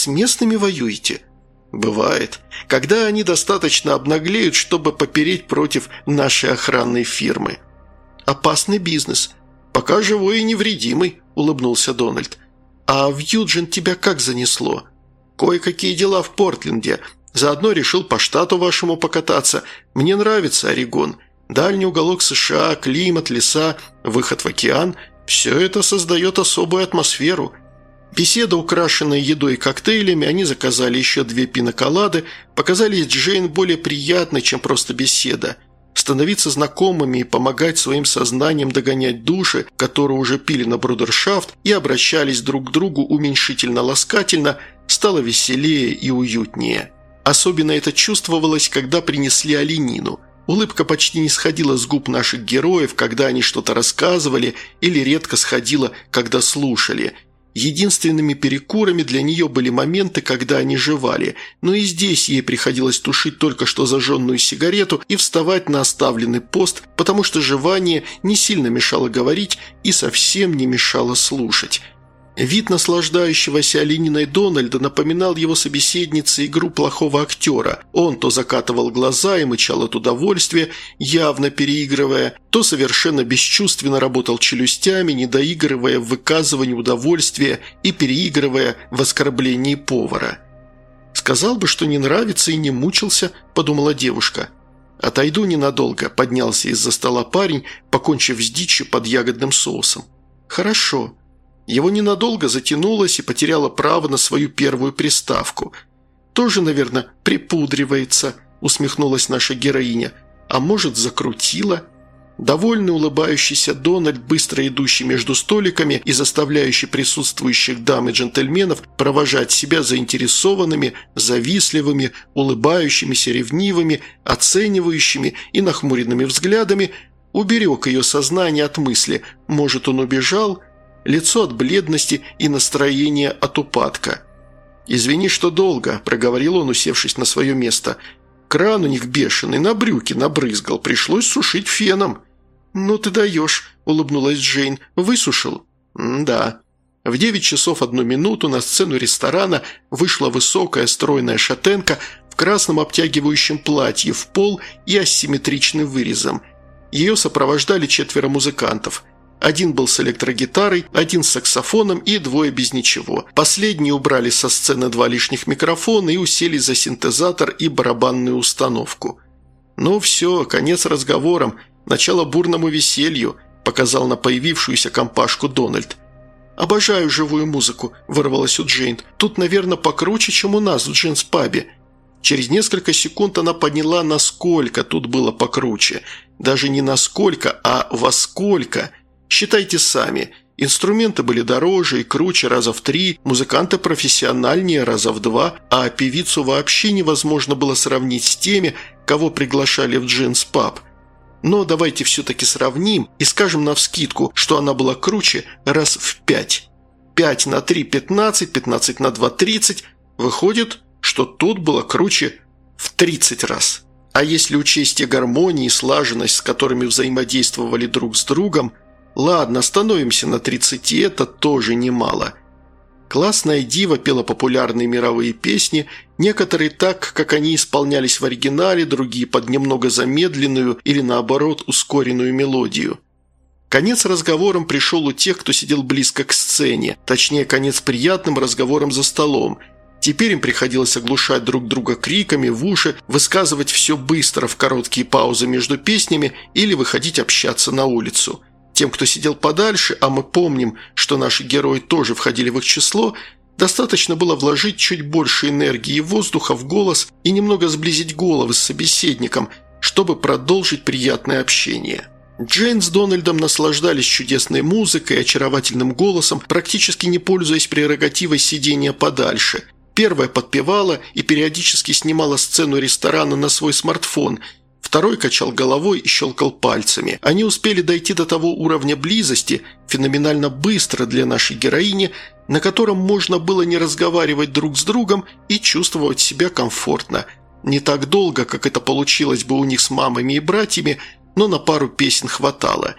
с местными воюете?» «Бывает. Когда они достаточно обнаглеют, чтобы попереть против нашей охранной фирмы». «Опасный бизнес. Пока живой и невредимый», – улыбнулся Дональд. «А в Юджин тебя как занесло?» «Кое-какие дела в Портленде. Заодно решил по штату вашему покататься. Мне нравится Орегон. Дальний уголок США, климат, леса, выход в океан – все это создает особую атмосферу». Беседа, украшенная едой и коктейлями, они заказали еще две пиноколады, показались Джейн более приятной, чем просто беседа. Становиться знакомыми и помогать своим сознанием догонять души, которые уже пили на брудершафт и обращались друг к другу уменьшительно-ласкательно, стало веселее и уютнее. Особенно это чувствовалось, когда принесли оленину. Улыбка почти не сходила с губ наших героев, когда они что-то рассказывали, или редко сходила, когда слушали. Единственными перекурами для нее были моменты, когда они жевали, но и здесь ей приходилось тушить только что зажженную сигарету и вставать на оставленный пост, потому что жевание не сильно мешало говорить и совсем не мешало слушать. Вид наслаждающегося олениной Дональда напоминал его собеседнице игру плохого актера. Он то закатывал глаза и мычал от удовольствия, явно переигрывая, то совершенно бесчувственно работал челюстями, не доигрывая в выказывании удовольствия и переигрывая в оскорблении повара. «Сказал бы, что не нравится и не мучился», – подумала девушка. «Отойду ненадолго», – поднялся из-за стола парень, покончив с дичью под ягодным соусом. «Хорошо». Его ненадолго затянулось и потеряло право на свою первую приставку. «Тоже, наверное, припудривается», – усмехнулась наша героиня. «А может, закрутила?» Довольный улыбающийся Дональд, быстро идущий между столиками и заставляющий присутствующих дам и джентльменов провожать себя заинтересованными, завистливыми, улыбающимися, ревнивыми, оценивающими и нахмуренными взглядами, уберег ее сознание от мысли «может, он убежал?», лицо от бледности и настроение от упадка. «Извини, что долго», – проговорил он, усевшись на свое место. «Кран у них бешеный, на брюки набрызгал, пришлось сушить феном». «Ну ты даешь», – улыбнулась Джейн. «Высушил?» «Да». В девять часов одну минуту на сцену ресторана вышла высокая стройная шатенка в красном обтягивающем платье в пол и асимметричным вырезом. Ее сопровождали четверо музыкантов. Один был с электрогитарой, один с саксофоном и двое без ничего. Последние убрали со сцены два лишних микрофона и уселись за синтезатор и барабанную установку. «Ну все, конец разговорам, начало бурному веселью», – показал на появившуюся компашку Дональд. «Обожаю живую музыку», – вырвалась у Джейн. «Тут, наверное, покруче, чем у нас в джинс-пабе». Через несколько секунд она поняла, насколько тут было покруче. Даже не насколько, а во сколько. Считайте сами. Инструменты были дороже и круче раза в три, музыканты профессиональнее раза в два, а певицу вообще невозможно было сравнить с теми, кого приглашали в джинс-паб. Но давайте все-таки сравним и скажем навскидку, что она была круче раз в пять. пять на три – пятнадцать, пятнадцать на два – тридцать. Выходит, что тут было круче в тридцать раз. А если учесть те гармонии и слаженность, с которыми взаимодействовали друг с другом, ладно, остановимся на тридцати, это тоже немало. Классная дива пела популярные мировые песни, некоторые так, как они исполнялись в оригинале, другие под немного замедленную или, наоборот, ускоренную мелодию. Конец разговорам пришел у тех, кто сидел близко к сцене, точнее, конец приятным разговором за столом. Теперь им приходилось оглушать друг друга криками в уши, высказывать все быстро в короткие паузы между песнями или выходить общаться на улицу. Тем, кто сидел подальше, а мы помним, что наши герои тоже входили в их число, достаточно было вложить чуть больше энергии и воздуха в голос и немного сблизить головы с собеседником, чтобы продолжить приятное общение. Джейн с Дональдом наслаждались чудесной музыкой и очаровательным голосом, практически не пользуясь прерогативой сидения подальше. Первая подпевала и периодически снимала сцену ресторана на свой смартфон – второй качал головой и щелкал пальцами. Они успели дойти до того уровня близости, феноменально быстро для нашей героини, на котором можно было не разговаривать друг с другом и чувствовать себя комфортно. Не так долго, как это получилось бы у них с мамами и братьями, но на пару песен хватало.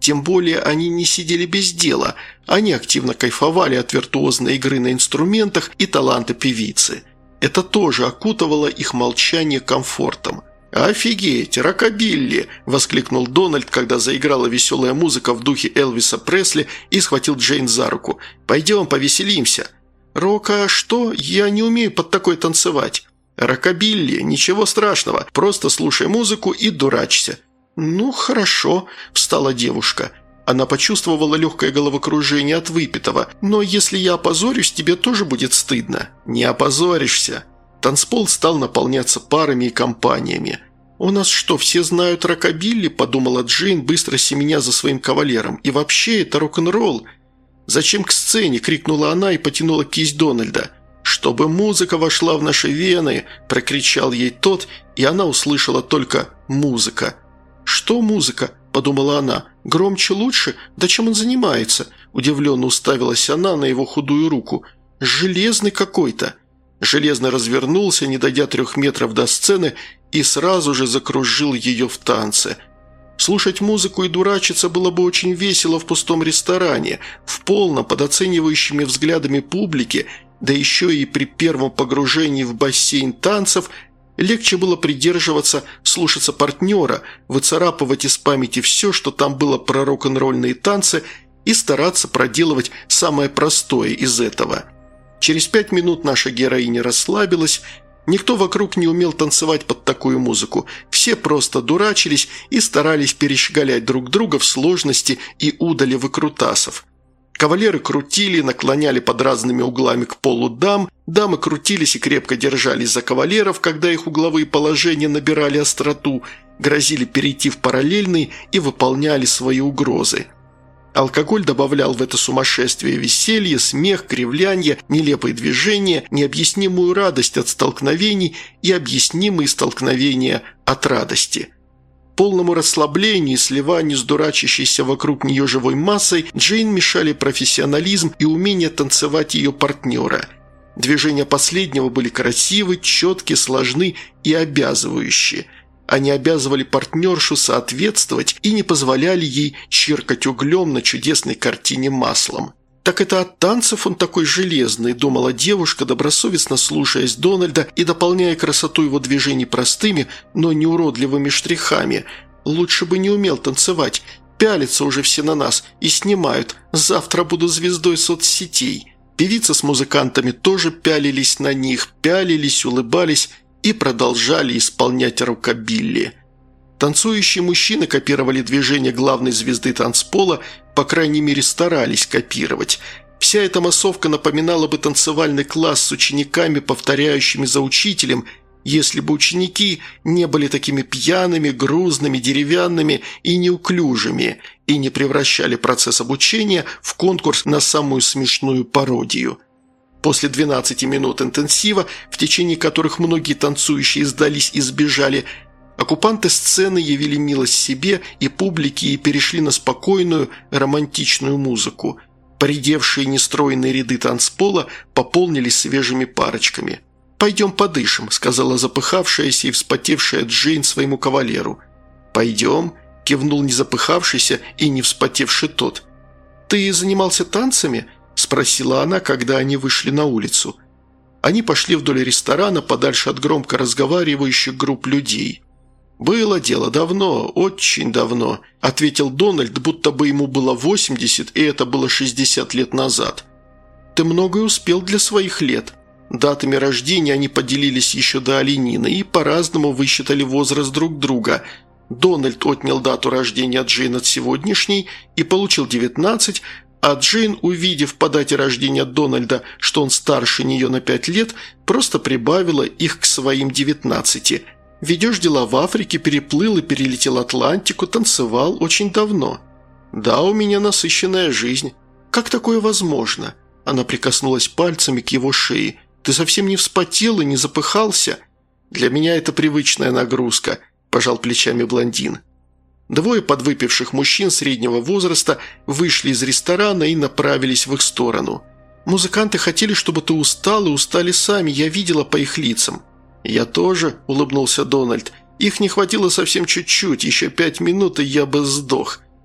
Тем более они не сидели без дела. Они активно кайфовали от виртуозной игры на инструментах и таланта певицы. Это тоже окутывало их молчание комфортом. «Офигеть, рокобилли!» – воскликнул Дональд, когда заиграла веселая музыка в духе Элвиса Пресли и схватил Джейн за руку. «Пойдем, повеселимся». «Рока, что? Я не умею под такое танцевать». «Рокобилли, ничего страшного, просто слушай музыку и дурачься». «Ну, хорошо», – встала девушка. Она почувствовала легкое головокружение от выпитого. «Но если я опозорюсь, тебе тоже будет стыдно». «Не опозоришься». Танцпол стал наполняться парами и компаниями. «У нас что, все знают рокобилли?» – подумала Джейн, быстро семеня за своим кавалером. «И вообще, это рок-н-ролл». «Зачем к сцене?» – крикнула она и потянула кисть Дональда. «Чтобы музыка вошла в наши вены!» – прокричал ей тот, и она услышала только «музыка». «Что музыка?» – подумала она. «Громче лучше? Да чем он занимается?» – удивленно уставилась она на его худую руку. «Железный какой-то». Железный развернулся, не дойдя трех метров до сцены, и сразу же закружил ее в танце. Слушать музыку и дурачиться было бы очень весело в пустом ресторане, в полном, под оценивающими взглядами публики, да еще и при первом погружении в бассейн танцев легче было придерживаться, слушаться партнера, выцарапывать из памяти все, что там было про рок-н-ролльные танцы, и стараться проделывать самое простое из этого. Через пять минут наша героиня расслабилась. Никто вокруг не умел танцевать под такую музыку. Все просто дурачились и старались перещеголять друг друга в сложности и удали выкрутасов. Кавалеры крутили, наклоняли под разными углами к полу дам, дамы крутились и крепко держались за кавалеров, когда их угловые положения набирали остроту, грозили перейти в параллельные и выполняли свои угрозы. Алкоголь добавлял в это сумасшествие веселье, смех, кривлянье, нелепые движения, необъяснимую радость от столкновений и объяснимые столкновения от радости. Полному расслаблению и сливанию с дурачащейся вокруг нее живой массой Джейн мешали профессионализм и умение танцевать ее партнера. Движения последнего были красивы, четкие, сложны и обязывающие. Они обязывали партнершу соответствовать и не позволяли ей чиркать углем на чудесной картине маслом. «Так это от танцев он такой железный», – думала девушка, добросовестно слушаясь Дональда и дополняя красоту его движений простыми, но неуродливыми штрихами. «Лучше бы не умел танцевать. Пялятся уже все на нас и снимают. Завтра буду звездой соцсетей». Певица с музыкантами тоже пялились на них, пялились, улыбались и продолжали исполнять рокобилли. Танцующие мужчины копировали движения главной звезды танцпола, по крайней мере старались копировать. Вся эта массовка напоминала бы танцевальный класс с учениками, повторяющими за учителем, если бы ученики не были такими пьяными, грузными, деревянными и неуклюжими и не превращали процесс обучения в конкурс на самую смешную пародию. После двенадцати минут интенсива, в течение которых многие танцующие сдались и сбежали, оккупанты сцены явили милость себе и публике и перешли на спокойную, романтичную музыку. Поредевшие нестройные ряды танцпола пополнились свежими парочками. «Пойдем подышим», – сказала запыхавшаяся и вспотевшая Джейн своему кавалеру. «Пойдем», – кивнул не запыхавшийся и не вспотевший тот. «Ты занимался танцами?» – спросила она, когда они вышли на улицу. Они пошли вдоль ресторана, подальше от громко разговаривающих групп людей. «Было дело давно, очень давно», – ответил Дональд, будто бы ему было восемьдесят, и это было шестьдесят лет назад. «Ты многое успел для своих лет». Датами рождения они поделились еще до оленины и по-разному высчитали возраст друг друга. Дональд отнял дату рождения Джейн от сегодняшней и получил девятнадцать, а Джейн, увидев по дате рождения Дональда, что он старше нее на пять лет, просто прибавила их к своим девятнадцати. «Ведешь дела в Африке, переплыл и перелетел Атлантику, танцевал очень давно». «Да, у меня насыщенная жизнь». «Как такое возможно?» Она прикоснулась пальцами к его шее. «Ты совсем не вспотел и не запыхался?» «Для меня это привычная нагрузка», – пожал плечами блондин. Двое подвыпивших мужчин среднего возраста вышли из ресторана и направились в их сторону. «Музыканты хотели, чтобы ты устал, и устали сами, я видела по их лицам». «Я тоже», – улыбнулся Дональд. «Их не хватило совсем чуть-чуть, еще пять минут, и я бы сдох».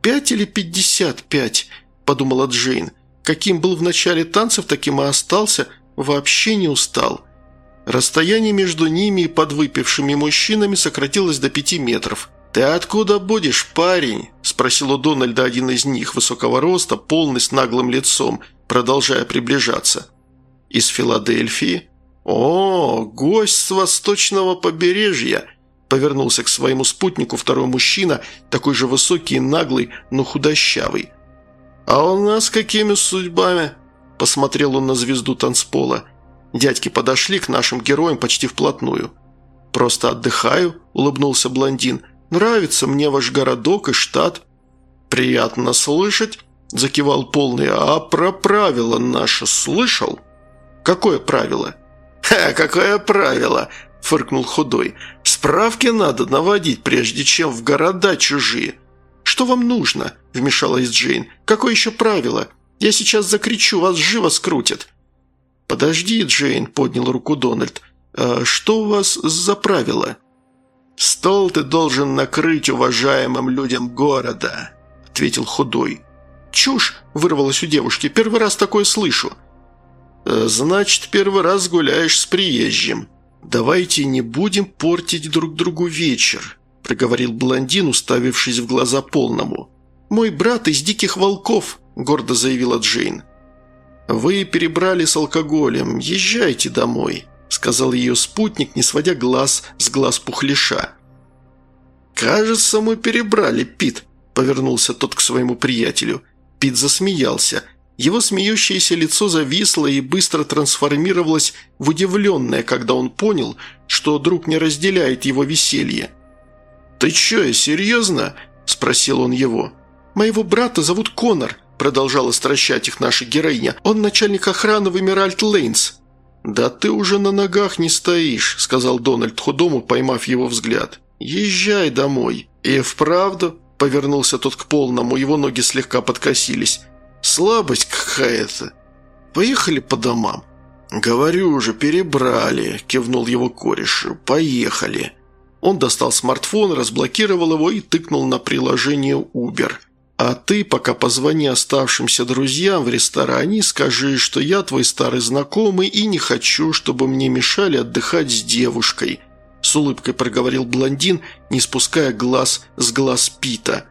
пять или пятьдесят пять?» – подумала Джейн. «Каким был в начале танцев, таким и остался. Вообще не устал». Расстояние между ними и подвыпившими мужчинами сократилось до пяти метров. «Ты откуда будешь, парень?» – спросил у Дональда один из них, высокого роста, полный, с наглым лицом, продолжая приближаться. «Из Филадельфии?» «О, гость с восточного побережья!» – повернулся к своему спутнику второй мужчина, такой же высокий и наглый, но худощавый. «А у нас какими судьбами?» – посмотрел он на звезду танцпола. Дядьки подошли к нашим героям почти вплотную. «Просто отдыхаю», – улыбнулся блондин. «Нравится мне ваш городок и штат». «Приятно слышать», – закивал полный. «А про правила наше слышал?» «Какое правило?» «Ха, какое правило?» – фыркнул худой. «Справки надо наводить, прежде чем в города чужие». «Что вам нужно?» – вмешалась Джейн. «Какое еще правило? Я сейчас закричу, вас живо скрутят». «Подожди, Джейн», – поднял руку Дональд. «А что у вас за правило?» «Стол ты должен накрыть уважаемым людям города», – ответил худой. «Чушь!» – вырвалась у девушки. «Первый раз такое слышу». «Значит, первый раз гуляешь с приезжим». «Давайте не будем портить друг другу вечер», – проговорил блондин, уставившись в глаза полному. «Мой брат из диких волков», – гордо заявила Джейн. «Вы перебрали с алкоголем, езжайте домой», – сказал ее спутник, не сводя глаз с глаз пухляша. «Кажется, мы перебрали, Пит», – повернулся тот к своему приятелю. Пит засмеялся. Его смеющееся лицо зависло и быстро трансформировалось в удивленное, когда он понял, что друг не разделяет его веселье. «Ты чё, серьезно?» – спросил он его. «Моего брата зовут Конор», – продолжала стращать их наша героиня. «Он начальник охраны в Эмеральд Лейнс». «Да ты уже на ногах не стоишь», – сказал Дональд худому, поймав его взгляд. «Езжай домой». «И вправду?» – повернулся тот к полному, его ноги слегка подкосились. «Слабость какая-то. Поехали по домам». «Говорю уже, перебрали», – кивнул его кореш. «Поехали». Он достал смартфон, разблокировал его и тыкнул на приложение Uber. «А ты пока позвони оставшимся друзьям в ресторане и скажи, что я твой старый знакомый и не хочу, чтобы мне мешали отдыхать с девушкой», – с улыбкой проговорил блондин, не спуская глаз с глаз Пита.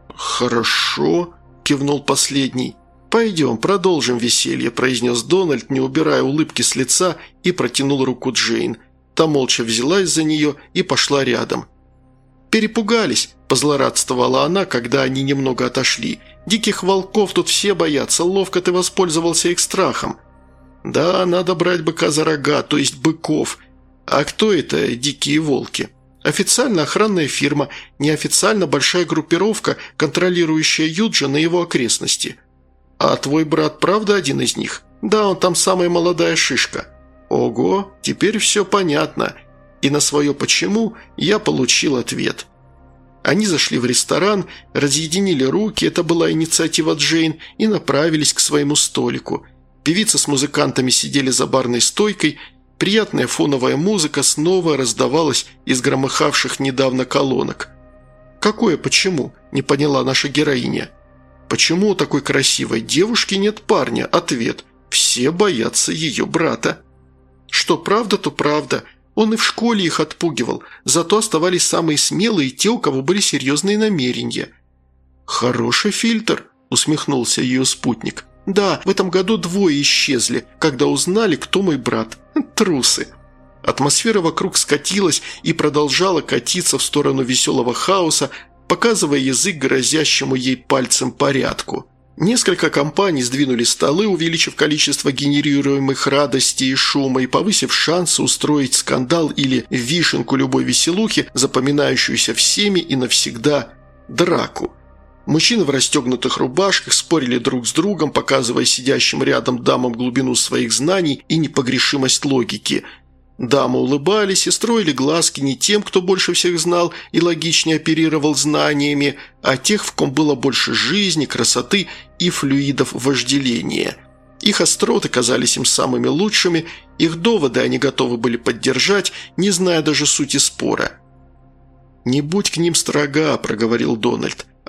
«Хорошо», – кивнул последний. «Пойдем, продолжим веселье», – произнес Дональд, не убирая улыбки с лица, и протянул руку Джейн. Та молча взялась за нее и пошла рядом. «Перепугались», – позлорадствовала она, когда они немного отошли. «Диких волков тут все боятся, ловко ты воспользовался их страхом». «Да, надо брать быка за рога, то есть быков. А кто это дикие волки?» «Официально охранная фирма, неофициально большая группировка, контролирующая Юджин и его окрестности». «А твой брат правда один из них?» «Да, он там самая молодая шишка». «Ого, теперь все понятно». И на свое «почему» я получил ответ. Они зашли в ресторан, разъединили руки, это была инициатива Джейн, и направились к своему столику. Певица с музыкантами сидели за барной стойкой, приятная фоновая музыка снова раздавалась из громыхавших недавно колонок. «Какое почему?» – не поняла наша героиня. «Почему у такой красивой девушки нет парня?» Ответ – все боятся ее брата. Что правда, то правда. Он и в школе их отпугивал, зато оставались самые смелые те, у кого были серьезные намерения. «Хороший фильтр», – усмехнулся ее спутник. «Да, в этом году двое исчезли, когда узнали, кто мой брат. Трусы». Атмосфера вокруг скатилась и продолжала катиться в сторону веселого хаоса, показывая язык грозящему ей пальцем порядку. Несколько компаний сдвинули столы, увеличив количество генерируемых радости и шума и повысив шансы устроить скандал или вишенку любой веселухи, запоминающуюся всеми и навсегда драку. Мужчины в расстегнутых рубашках спорили друг с другом, показывая сидящим рядом дамам глубину своих знаний и непогрешимость логики. Дамы улыбались и строили глазки не тем, кто больше всех знал и логичнее оперировал знаниями, а тех, в ком было больше жизни, красоты и флюидов вожделения. Их остроты казались им самыми лучшими, их доводы они готовы были поддержать, не зная даже сути спора. «Не будь к ним строга», – проговорил Дональд.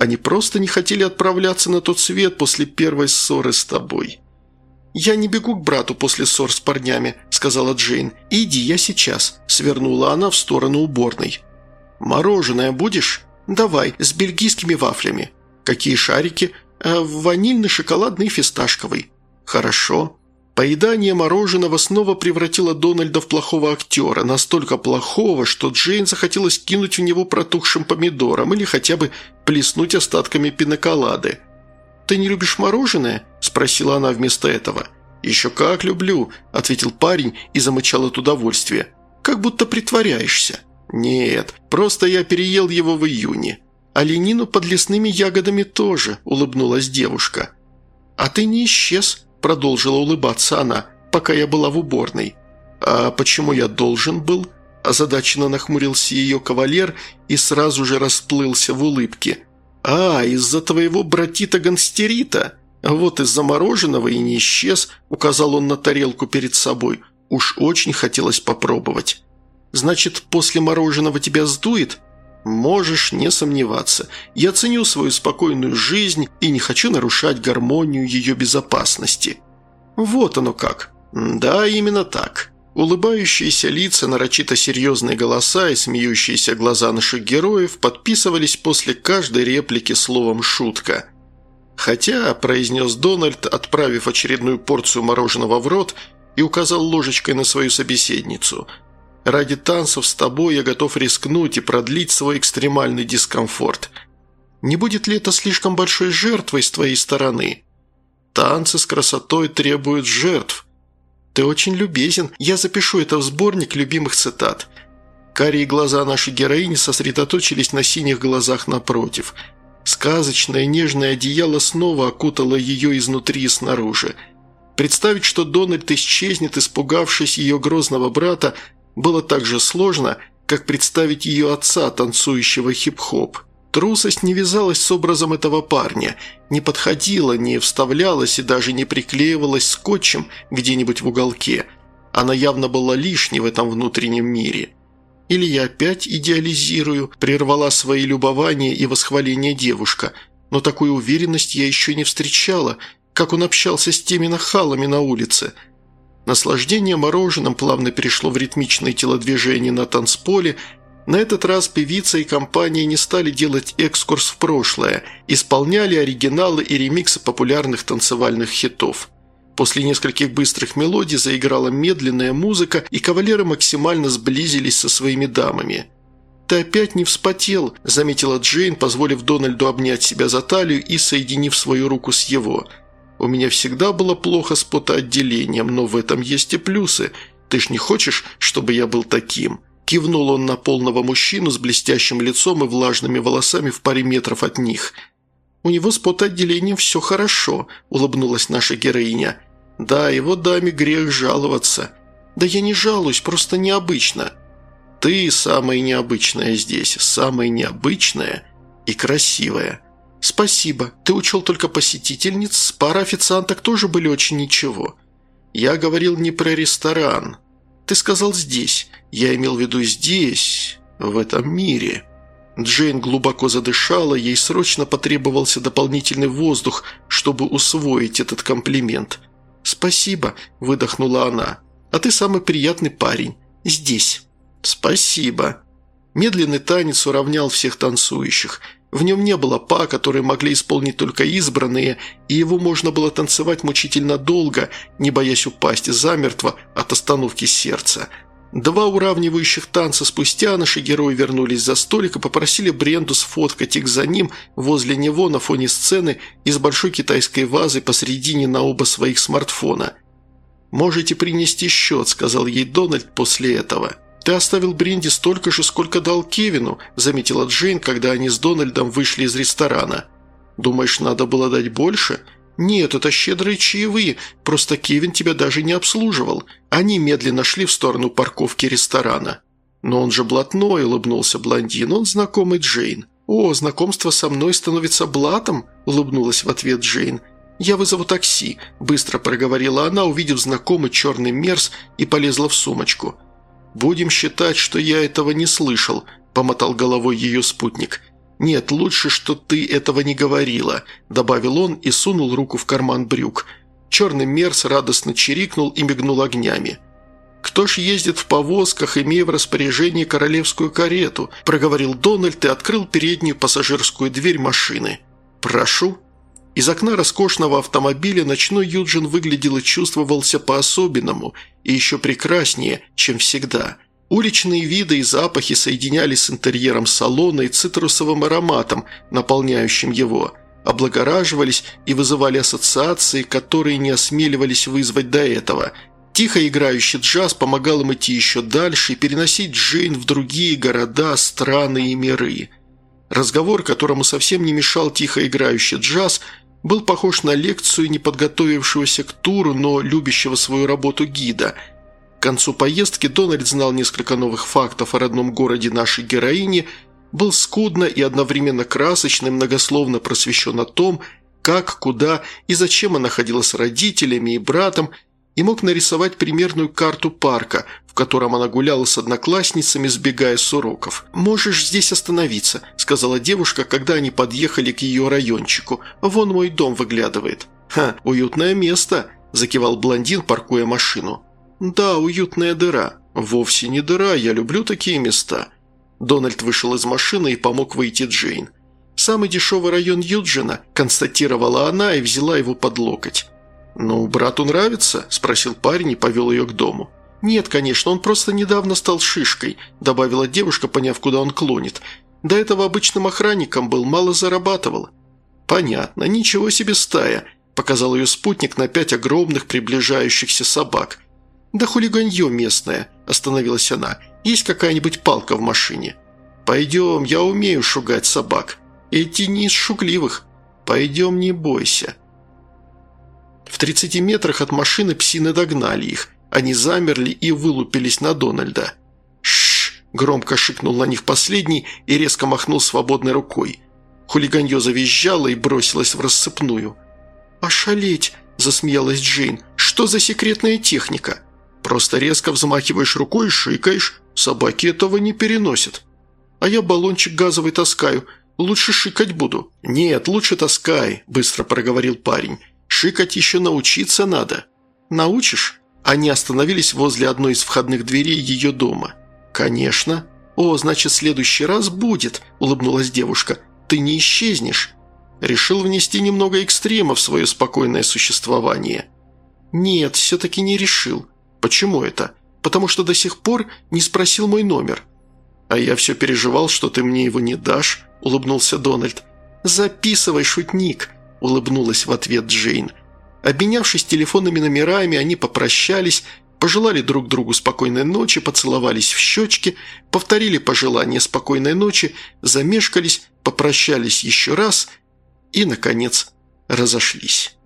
Они просто не хотели отправляться на тот свет после первой ссоры с тобой». «Я не бегу к брату после ссор с парнями», – сказала Джейн. «Иди, я сейчас», – свернула она в сторону уборной. «Мороженое будешь?» «Давай, с бельгийскими вафлями». «Какие шарики?» «Э, «Ванильный, шоколадный и фисташковый». «Хорошо». Поедание мороженого снова превратило Дональда в плохого актера, настолько плохого, что Джейн захотелось кинуть в него протухшим помидором или хотя бы плеснуть остатками пиноколады. «Ты не любишь мороженое?» – спросила она вместо этого. «Еще как люблю», – ответил парень и замычал от удовольствия. «Как будто притворяешься». «Нет, просто я переел его в июне». «Оленину под лесными ягодами тоже», – улыбнулась девушка. «А ты не исчез», – продолжила улыбаться она, – «пока я была в уборной». «А почему я должен был?» – озадаченно нахмурился ее кавалер и сразу же расплылся в улыбке. «А, из-за твоего братита-гангстерита? Вот из-за мороженого и не исчез», – указал он на тарелку перед собой. «Уж очень хотелось попробовать». «Значит, после мороженого тебя сдует?» «Можешь не сомневаться. Я ценю свою спокойную жизнь и не хочу нарушать гармонию ее безопасности». «Вот оно как». «Да, именно так». Улыбающиеся лица, нарочито серьезные голоса и смеющиеся глаза наших героев подписывались после каждой реплики словом «шутка». «Хотя», – произнес Дональд, отправив очередную порцию мороженого в рот и указал ложечкой на свою собеседницу – «ради танцев с тобой я готов рискнуть и продлить свой экстремальный дискомфорт. Не будет ли это слишком большой жертвой с твоей стороны?» «Танцы с красотой требуют жертв». «Ты очень любезен. Я запишу это в сборник любимых цитат». Карие глаза нашей героини сосредоточились на синих глазах напротив. Сказочное нежное одеяло снова окутало ее изнутри и снаружи. Представить, что Дональд исчезнет, испугавшись ее грозного брата, было так же сложно, как представить ее отца, танцующего хип-хоп. Трусость не вязалась с образом этого парня, не подходила, не вставлялась и даже не приклеивалась скотчем где-нибудь в уголке. Она явно была лишней в этом внутреннем мире. «Или я опять идеализирую», – прервала свои любования и восхваления девушка. «Но такую уверенность я еще не встречала, как он общался с теми нахалами на улице». Наслаждение мороженым плавно перешло в ритмичные телодвижения на танцполе. На этот раз певица и компания не стали делать экскурс в прошлое, исполняли оригиналы и ремиксы популярных танцевальных хитов. После нескольких быстрых мелодий заиграла медленная музыка, и кавалеры максимально сблизились со своими дамами. «Ты опять не вспотел», – заметила Джейн, позволив Дональду обнять себя за талию и соединив свою руку с его. «У меня всегда было плохо с потоотделением, но в этом есть и плюсы. Ты ж не хочешь, чтобы я был таким?» Кивнул он на полного мужчину с блестящим лицом и влажными волосами в паре метров от них. «У него с потоотделением все хорошо», – улыбнулась наша героиня. «Да, его даме грех жаловаться». «Да я не жалуюсь, просто необычно». «Ты самая необычная здесь, самая необычная и красивая». «Спасибо. Ты учел только посетительниц, пара официанток тоже были очень ничего». «Я говорил не про ресторан. Ты сказал здесь. Я имел в виду здесь, в этом мире». Джейн глубоко задышала, ей срочно потребовался дополнительный воздух, чтобы усвоить этот комплимент. «Спасибо», – выдохнула она. «А ты самый приятный парень. Здесь». «Спасибо». Медленный танец уравнял всех танцующих. В нем не было па, которые могли исполнить только избранные, и его можно было танцевать мучительно долго, не боясь упасть замертво от остановки сердца. Два уравнивающих танца спустя наши герои вернулись за столик и попросили Бренду сфоткать их за ним возле него на фоне сцены из большой китайской вазы посредине на оба своих смартфона. «Можете принести счет», – сказал ей Дональд после этого. «Ты оставил Бренде столько же, сколько дал Кевину», – заметила Джейн, когда они с Дональдом вышли из ресторана. «Думаешь, надо было дать больше?» «Нет, это щедрые чаевые, просто Кевин тебя даже не обслуживал». Они медленно шли в сторону парковки ресторана. «Но он же блатной», – улыбнулся блондин, – «он знакомый Джейн». «О, знакомство со мной становится блатом?» – улыбнулась в ответ Джейн. «Я вызову такси», – быстро проговорила она, увидев знакомый черный мерс, и полезла в сумочку. «Будем считать, что я этого не слышал», – помотал головой ее спутник. «Нет, лучше, что ты этого не говорила», – добавил он и сунул руку в карман брюк. Черный мерс радостно чирикнул и мигнул огнями. «Кто ж ездит в повозках, имея в распоряжении королевскую карету?» – проговорил Дональд и открыл переднюю пассажирскую дверь машины. «Прошу». Из окна роскошного автомобиля ночной Юджин выглядел и чувствовался по-особенному и еще прекраснее, чем всегда. Уличные виды и запахи соединялись с интерьером салона и цитрусовым ароматом, наполняющим его, облагораживались и вызывали ассоциации, которые не осмеливались вызвать до этого. Тихо играющий джаз помогал им идти еще дальше и переносить Джейн в другие города, страны и миры. Разговор, которому совсем не мешал тихо играющий джаз, был похож на лекцию неподготовившегося к туру, но любящего свою работу гида. К концу поездки Дональд знал несколько новых фактов о родном городе нашей героини, был скудно и одновременно красочно и многословно просвещен о том, как, куда и зачем она ходила с родителями и братом, и мог нарисовать примерную карту парка, в котором она гуляла с одноклассницами, сбегая с уроков. «Можешь здесь остановиться», – сказала девушка, когда они подъехали к ее райончику. «Вон мой дом выглядывает». «Ха, уютное место», – закивал блондин, паркуя машину. «Да, уютная дыра». «Вовсе не дыра, я люблю такие места». Дональд вышел из машины и помог выйти Джейн. «Самый дешевый район Юджина», – констатировала она и взяла его под локоть. «Ну, брату нравится?» – спросил парень и повел ее к дому. «Нет, конечно, он просто недавно стал шишкой», – добавила девушка, поняв, куда он клонит. «До этого обычным охранником был, мало зарабатывал». «Понятно, ничего себе стая», – показал ее спутник на пять огромных приближающихся собак. «Да хулиганье местное», – остановилась она. «Есть какая-нибудь палка в машине?» «Пойдем, я умею шугать собак. Эти не из шугливых. Пойдем, не бойся». В тридцати метрах от машины псины догнали их. Они замерли и вылупились на Дональда. «Шш!» – громко шикнул на них последний и резко махнул свободной рукой. Хулиганье завизжало и бросилось в рассыпную. «Ошалеть!» – засмеялась Джейн. «Что за секретная техника?» «Просто резко взмахиваешь рукой и шикаешь. Собаки этого не переносят». «А я баллончик газовый таскаю. Лучше шикать буду». «Нет, лучше таскай», – быстро проговорил парень. «Шикать еще научиться надо». «Научишь?» Они остановились возле одной из входных дверей ее дома. «Конечно». «О, значит, в следующий раз будет», – улыбнулась девушка. «Ты не исчезнешь». Решил внести немного экстрима в свое спокойное существование. «Нет, все-таки не решил». «Почему это?» «Потому что до сих пор не спросил мой номер». «А я все переживал, что ты мне его не дашь», – улыбнулся Дональд. «Записывай, шутник», – улыбнулась в ответ Джейн. Обменявшись телефонными номерами, они попрощались, пожелали друг другу спокойной ночи, поцеловались в щечки, повторили пожелание спокойной ночи, замешкались, попрощались еще раз и, наконец, разошлись.